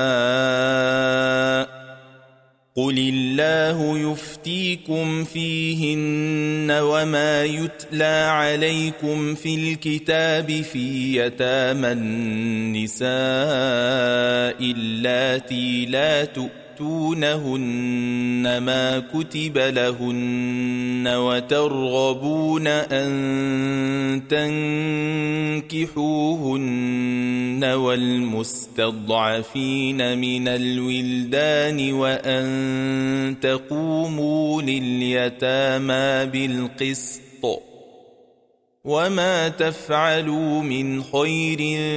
قل الله يفتيكم فيهن وما يتلى عليكم في الكتاب في يتامى النساء اللاتي لا تؤمنون تؤتونهن ما كتب لهن وترغبون أن تنكحوهن والمستضعفين من الولدان وأن تقوموا لليتامى بالقسط وما تفعلوا من خير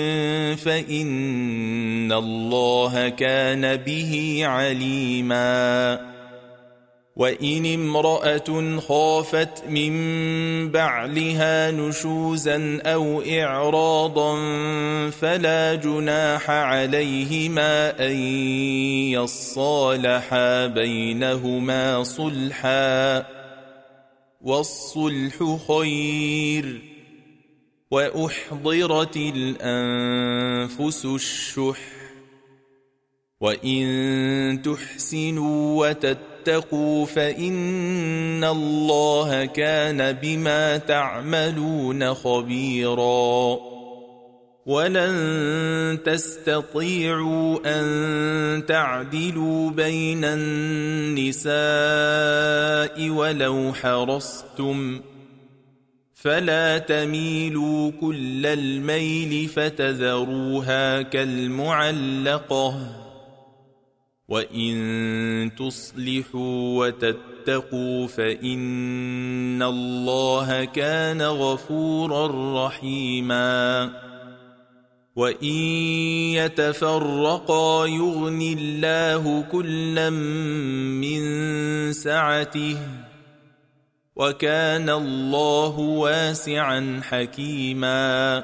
فإن الله كان به عليما وإن امرأة خافت من بعلها نشوزا أو إعراضا فلا جناح عليهما أن يصالحا بينهما صلحا والصلح خير وأحضرت الأنفس الشح وإن تحسنوا وتتقوا فإن الله كان بما تعملون خبيرا ولن تستطيعوا أن تعدلوا بين النساء ولو حرصتم فلا تميلوا كل الميل فتذروها كالمعلقة وإن تصلحوا وتتقوا فإن الله كان غفورا رحيما وإن يتفرقا يغن الله كلا من سعته وكان الله واسعا حكيما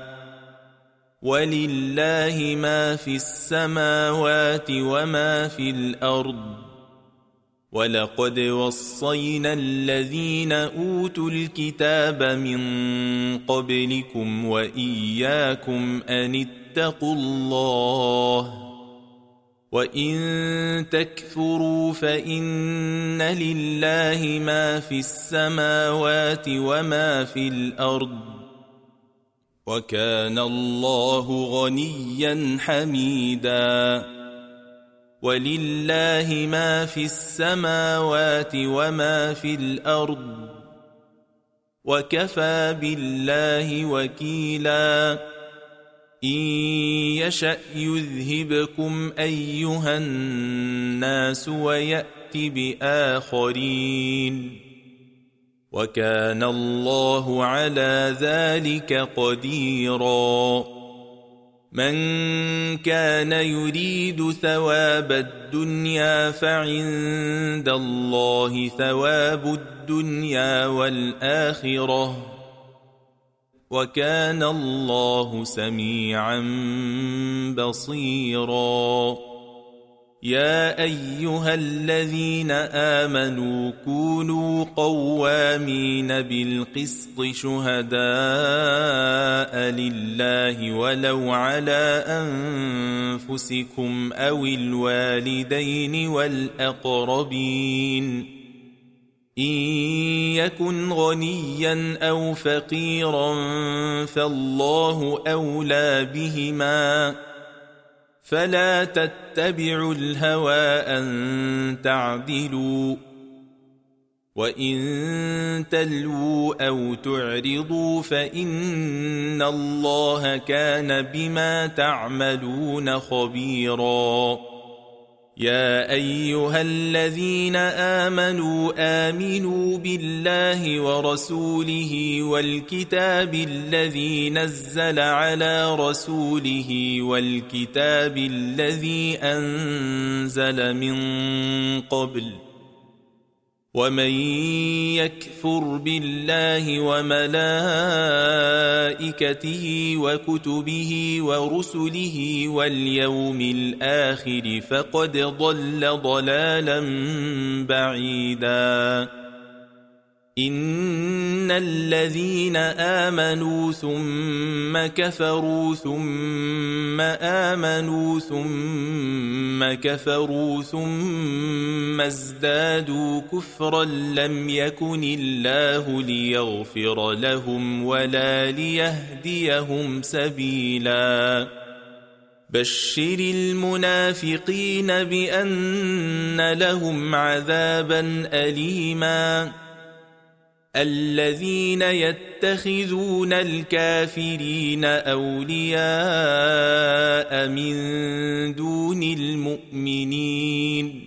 ولله ما في السماوات وما في الأرض ولقد وصينا الذين أوتوا الكتاب من قبلكم وإياكم أن اتقوا الله وإن تكفروا فإن لله ما في السماوات وما في الأرض وكان الله غنيا حميدا ولله ما في السماوات وما في الأرض وكفى بالله وكيلا إن يشأ يذهبكم أيها الناس ويأت بآخرين وكان الله على ذلك قديرا من كان يريد ثواب الدنيا فعند الله ثواب الدنيا والآخرة وكان الله سميعا بصيرا يا أيها الذين آمنوا كونوا قوامين بالقسط شهداء لله ولو على أنفسكم أو الوالدين والأقربين إن يكن غنيا أو فقيرا فالله أولى بهما فلا تتبعوا الهوى أن تعدلوا وإن تلووا أو تعرضوا فإن الله كان بما تعملون خبيرا. يا أيها الذين آمنوا آمنوا بالله ورسوله والكتاب الذي نزل على رسوله والكتاب الذي أنزل من قبل ومن يكفر بالله وملائكته وكتبه ورسله واليوم الآخر فقد ضل ضلالا بعيدا. إن الذين آمنوا ثم كفروا ثم آمنوا ثم كفروا ثم ازدادوا كفرا لم يكن الله ليغفر لهم ولا ليهديهم سبيلا. بشر المنافقين بأن لهم عذابا أليما. الذين يتخذون الكافرين أولياء من دون المؤمنين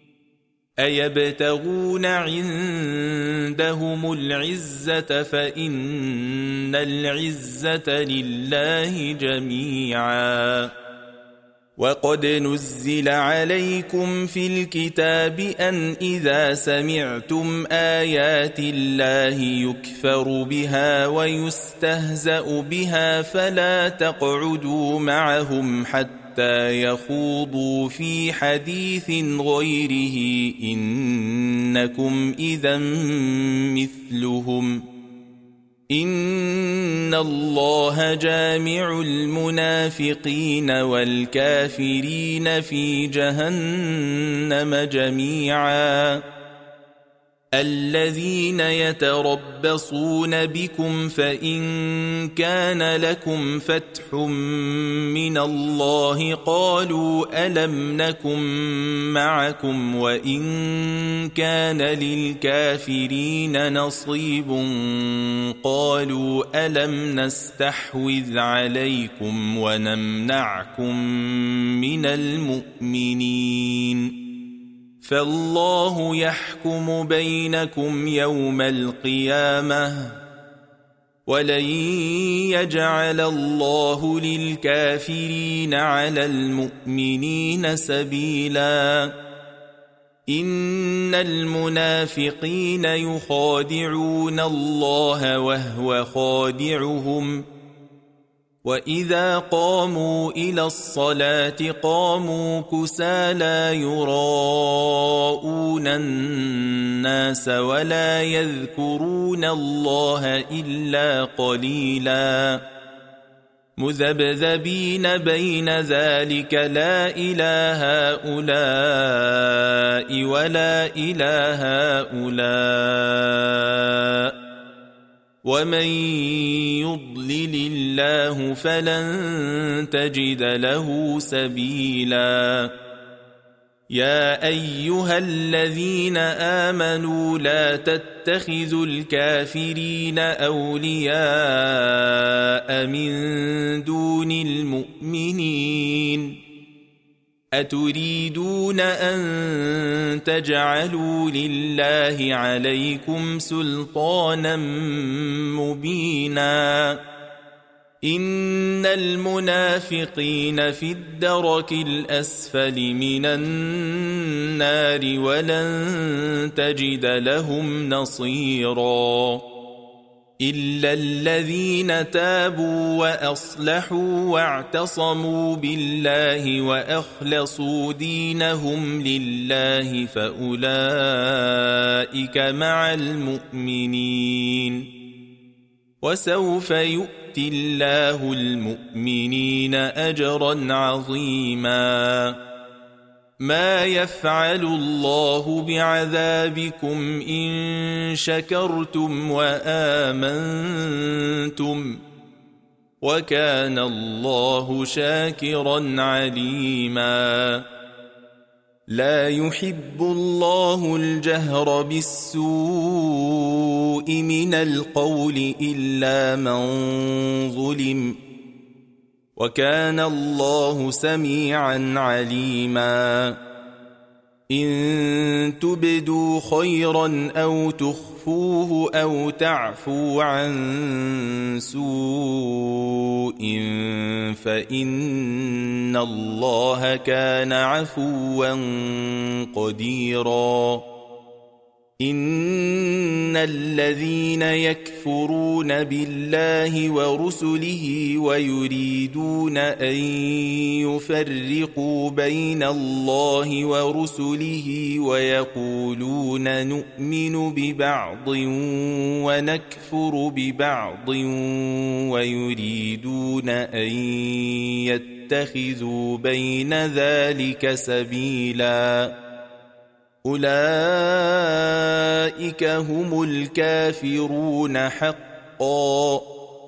أيبتغون عندهم العزة فإن العزة لله جميعا. وقد نزل عليكم في الكتاب أن إذا سمعتم آيات الله يكفر بها ويستهزأ بها فلا تقعدوا معهم حتى يخوضوا في حديث غيره إنكم إذا مثلهم. إن الله جامع المنافقين والكافرين في جهنم جميعا. الذين يتربصون بكم فإن كان لكم فتح من الله قالوا ألم نكن معكم وإن كان للكافرين نصيب قالوا ألم نستحوذ عليكم ونمنعكم من المؤمنين فالله يحكم بينكم يوم القيامة ولن يجعل الله للكافرين على المؤمنين سبيلا. إن المنافقين يخادعون الله وهو خادعهم وإذا قاموا إلى الصلاة قاموا كسالى يراءون الناس ولا يذكرون الله إلا قليلا. مذبذبين بين ذلك لا إله هؤلاء ولا إله هؤلاء ومن يضلل الله فلن تجد له سبيلا. يا أيها الذين آمنوا لا تتخذوا الكافرين أولياء من دون المؤمنين أتريدون أن تجعلوا لله عليكم سلطانا مبينا. إن المنافقين في الدرك الأسفل من النار ولن تجد لهم نصيرا. إلا الذين تابوا وأصلحوا واعتصموا بالله وأخلصوا دينهم لله فأولئك مع المؤمنين وسوف يؤتي الله المؤمنين أجرا عظيما. ما يفعل الله بعذابكم إن شكرتم وآمنتم وكان الله شاكرا عليما لا يحب الله الجهر بالسوء من القول إلا من ظلم وكان الله سميعا عليما إن تبدوا خيرا أو تخفوه أو تعفو عن سوء فإن الله كان عفوا قديرا إن الذين يكفرون بالله ورسله ويريدون أن يفرقوا بين الله ورسله ويقولون نؤمن ببعض ونكفر ببعض ويريدون أن يتخذوا بين ذلك سبيلا أولئك هم الكافرون حقا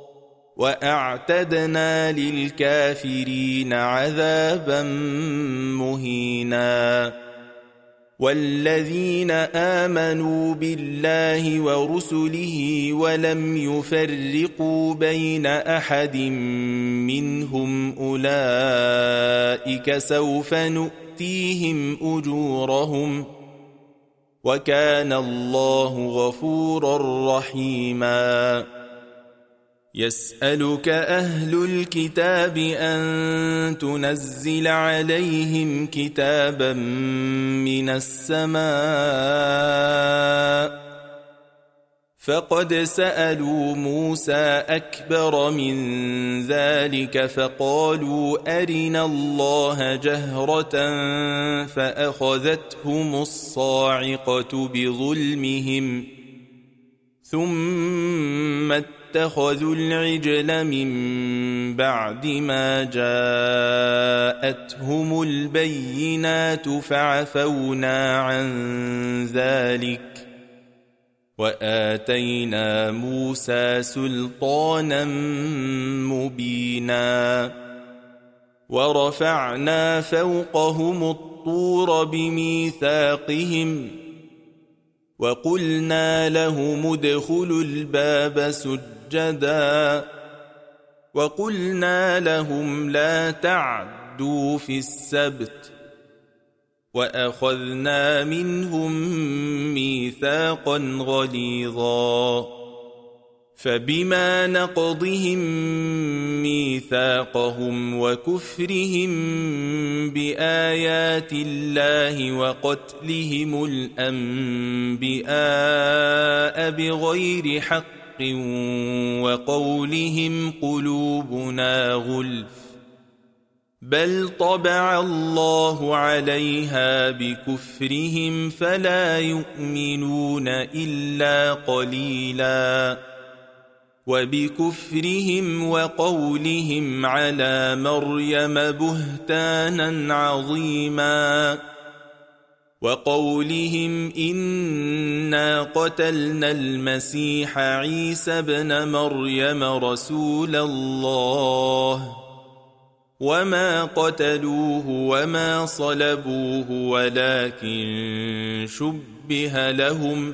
وأعتدنا للكافرين عذابا مهينا والذين آمنوا بالله ورسله ولم يفرقوا بين أحد منهم أولئك سوف نؤتيهم أجورهم وكان الله غفورا رحيما يسألك أهل الكتاب أن تنزل عليهم كتابا من السماء فقد سألوا موسى أكبر من ذلك فقالوا أرنا الله جهرة فأخذتهم الصاعقة بظلمهم ثم اتخذوا العجل من بعد ما جاءتهم البينات فعفونا عن ذلك وآتينا موسى سلطانا مبينا ورفعنا فوقهم الطور بميثاقهم وقلنا لهم ادخلوا الباب سجدا وقلنا لهم لا تعدوا في السبت وأخذنا منهم ميثاقا غليظا فبما نقضهم ميثاقهم وكفرهم بآيات الله وقتلهم الأنبياء بغير حق وقولهم قلوبنا غلف بل طبع الله عليها بكفرهم فلا يؤمنون إلا قليلا وبكفرهم وقولهم على مريم بهتانا عظيما وقولهم إنا قتلنا المسيح عيسى ابن مريم رسول الله وما قتلوه وما صلبوه ولكن شبه لهم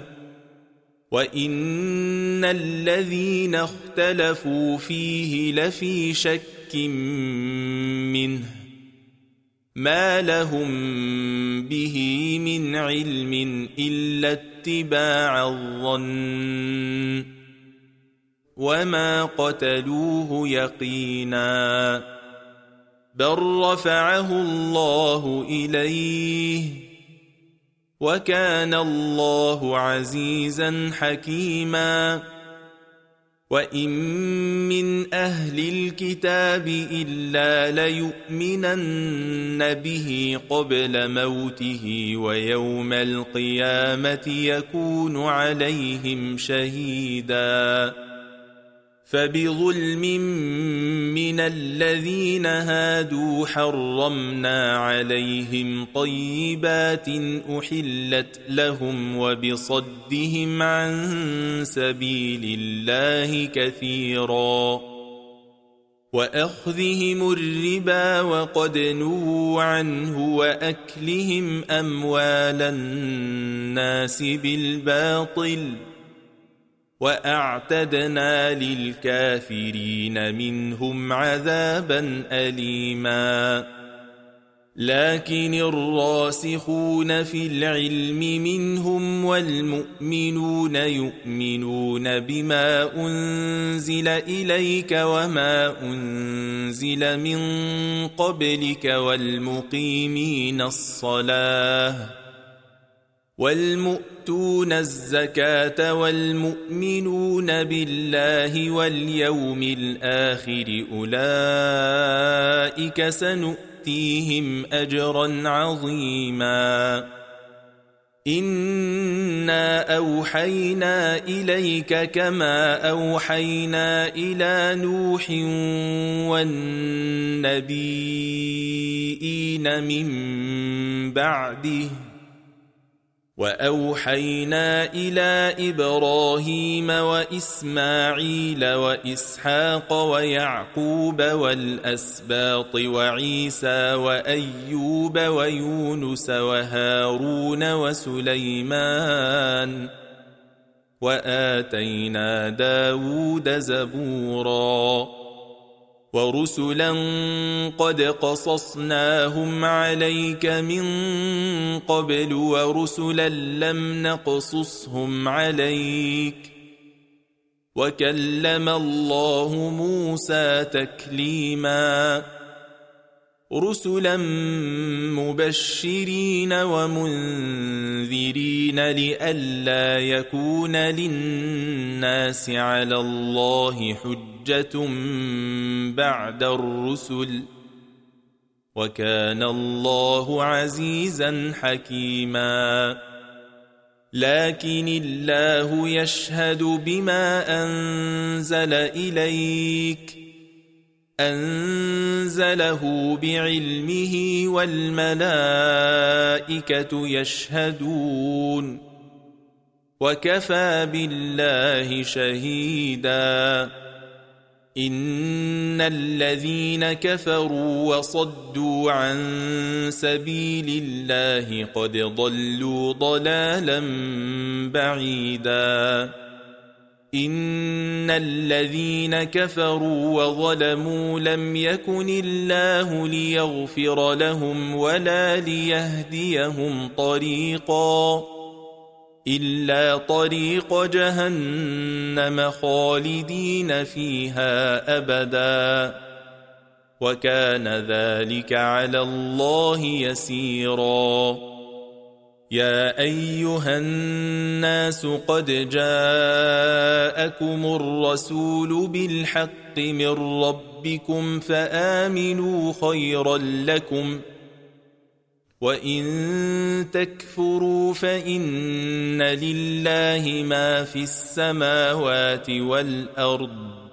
وإن الذين اختلفوا فيه لفي شك منه ما لهم به من علم إلا اتباع الظن وما قتلوه يقينا بل رفعه الله إليه وكان الله عزيزا حكيما وإن من أهل الكتاب إلا ليؤمنن به قبل موته ويوم القيامة يكون عليهم شهيدا فبظلم من الذين هادوا حرمنا عليهم طيبات أحلت لهم وبصدهم عن سبيل الله كثيرا وأخذهم الربا وقد نهوا عنه وأكلهم أموال الناس بالباطل وأعتدنا للكافرين منهم عذابا أليما لكن الراسخون في العلم منهم والمؤمنون يؤمنون بما أنزل إليك وما أنزل من قبلك والمقيمين الصلاة والمؤتون الزكاة والمؤمنون بالله واليوم الآخر أولئك سنؤتيهم أجرا عظيما إنا أوحينا إليك كما أوحينا إلى نوح والنبيين من بعده وأوحينا إلى إبراهيم وإسماعيل وإسحاق ويعقوب والأسباط وعيسى وأيوب ويونس وهارون وسليمان وآتينا داود زبورا ورسلا قد قصصناهم عليك من قبل ورسلا لم نقصصهم عليك وكلم الله موسى تكليما رسلا مبشرين ومنذرين لئلا يكون للناس على الله حجة بعد الرسل وكان الله عزيزا حكيما لكن الله يشهد بما أنزل إليك أنزله بعلمه والملائكة يشهدون وكفى بالله شهيدا إن الذين كفروا وصدوا عن سبيل الله قد ضلوا ضلالا بعيدا إن الذين كفروا وظلموا لم يكن الله ليغفر لهم ولا ليهديهم طريقا إلا طريق جهنم خالدين فيها أبدا وكان ذلك على الله يسيرا يا أيها الناس قد جاءكم الرسول بالحق من ربكم فآمنوا خيرا لكم وإن تكفروا فإن لله ما في السماوات والأرض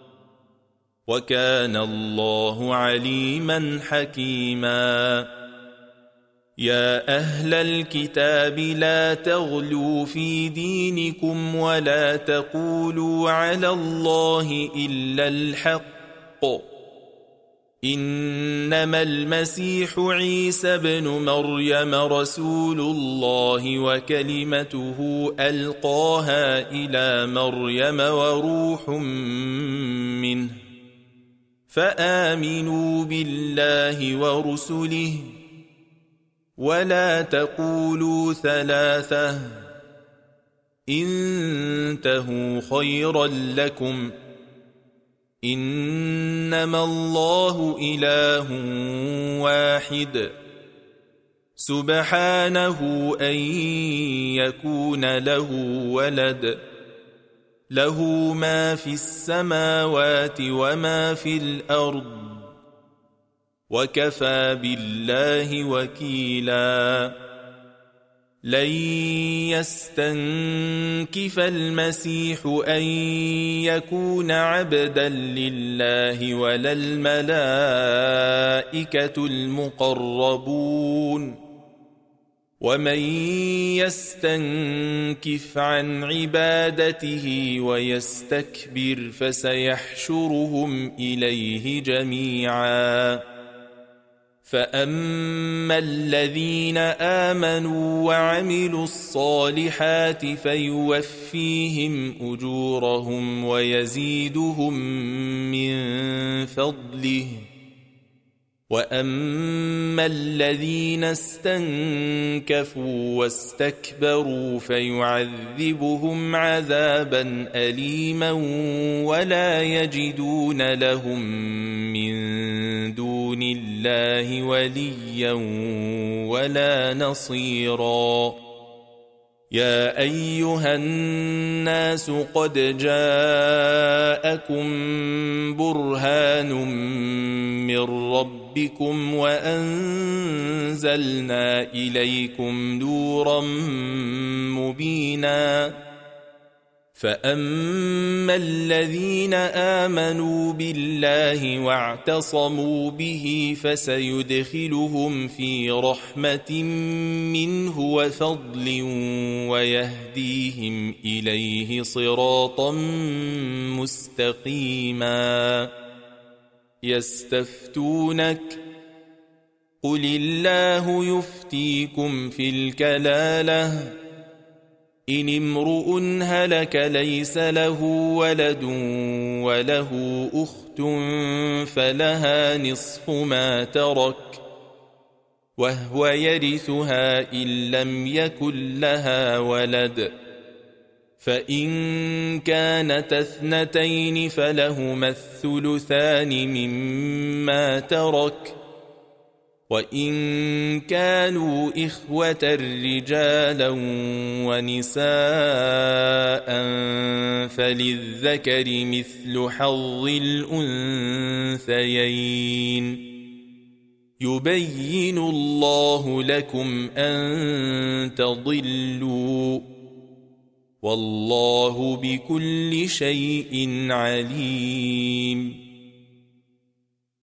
وكان الله عليما حكيما يا أهل الكتاب لا تغلوا في دينكم ولا تقولوا على الله إلا الحق إنما المسيح عيسى ابن مريم رسول الله وكلمته ألقاها إلى مريم وروح منه فآمنوا بالله ورسله ولا تقولوا ثلاثة انتهوا خيرا لكم إنما الله إله واحد سبحانه أن يكون له ولد له ما في السماوات وما في الأرض وكفى بالله وكيلا لن يستنكف المسيح أن يكون عبدا لله ولا الملائكة المقربون ومن يستنكف عن عبادته ويستكبر فسيحشرهم إليه جميعا فأما الذين آمنوا وعملوا الصالحات فيوفيهم أجورهم ويزيدهم من فضله وأما الذين استنكفوا واستكبروا فيعذبهم عذابا أليما ولا يجدون لهم من دون الله وليا ولا نصيرا يا أيها الناس قد جاءكم برهان من ربكم وأنزلنا إليكم نورا مبينا فأما الذين آمنوا بالله واعتصموا به فسيدخلهم في رحمة منه وفضل ويهديهم إليه صراطا مستقيما يستفتونك قل الله يفتيكم في الكلالة إن امرؤ هلك ليس له ولد وله أخت فلها نصف ما ترك وهو يرثها إن لم يكن لها ولد فإن كانت اثنتين فلهما الثلثان مما ترك وإن كانوا إخوة رجالا ونساء فللذكر مثل حظ الأنثيين يبين الله لكم أن تضلوا والله بكل شيء عليم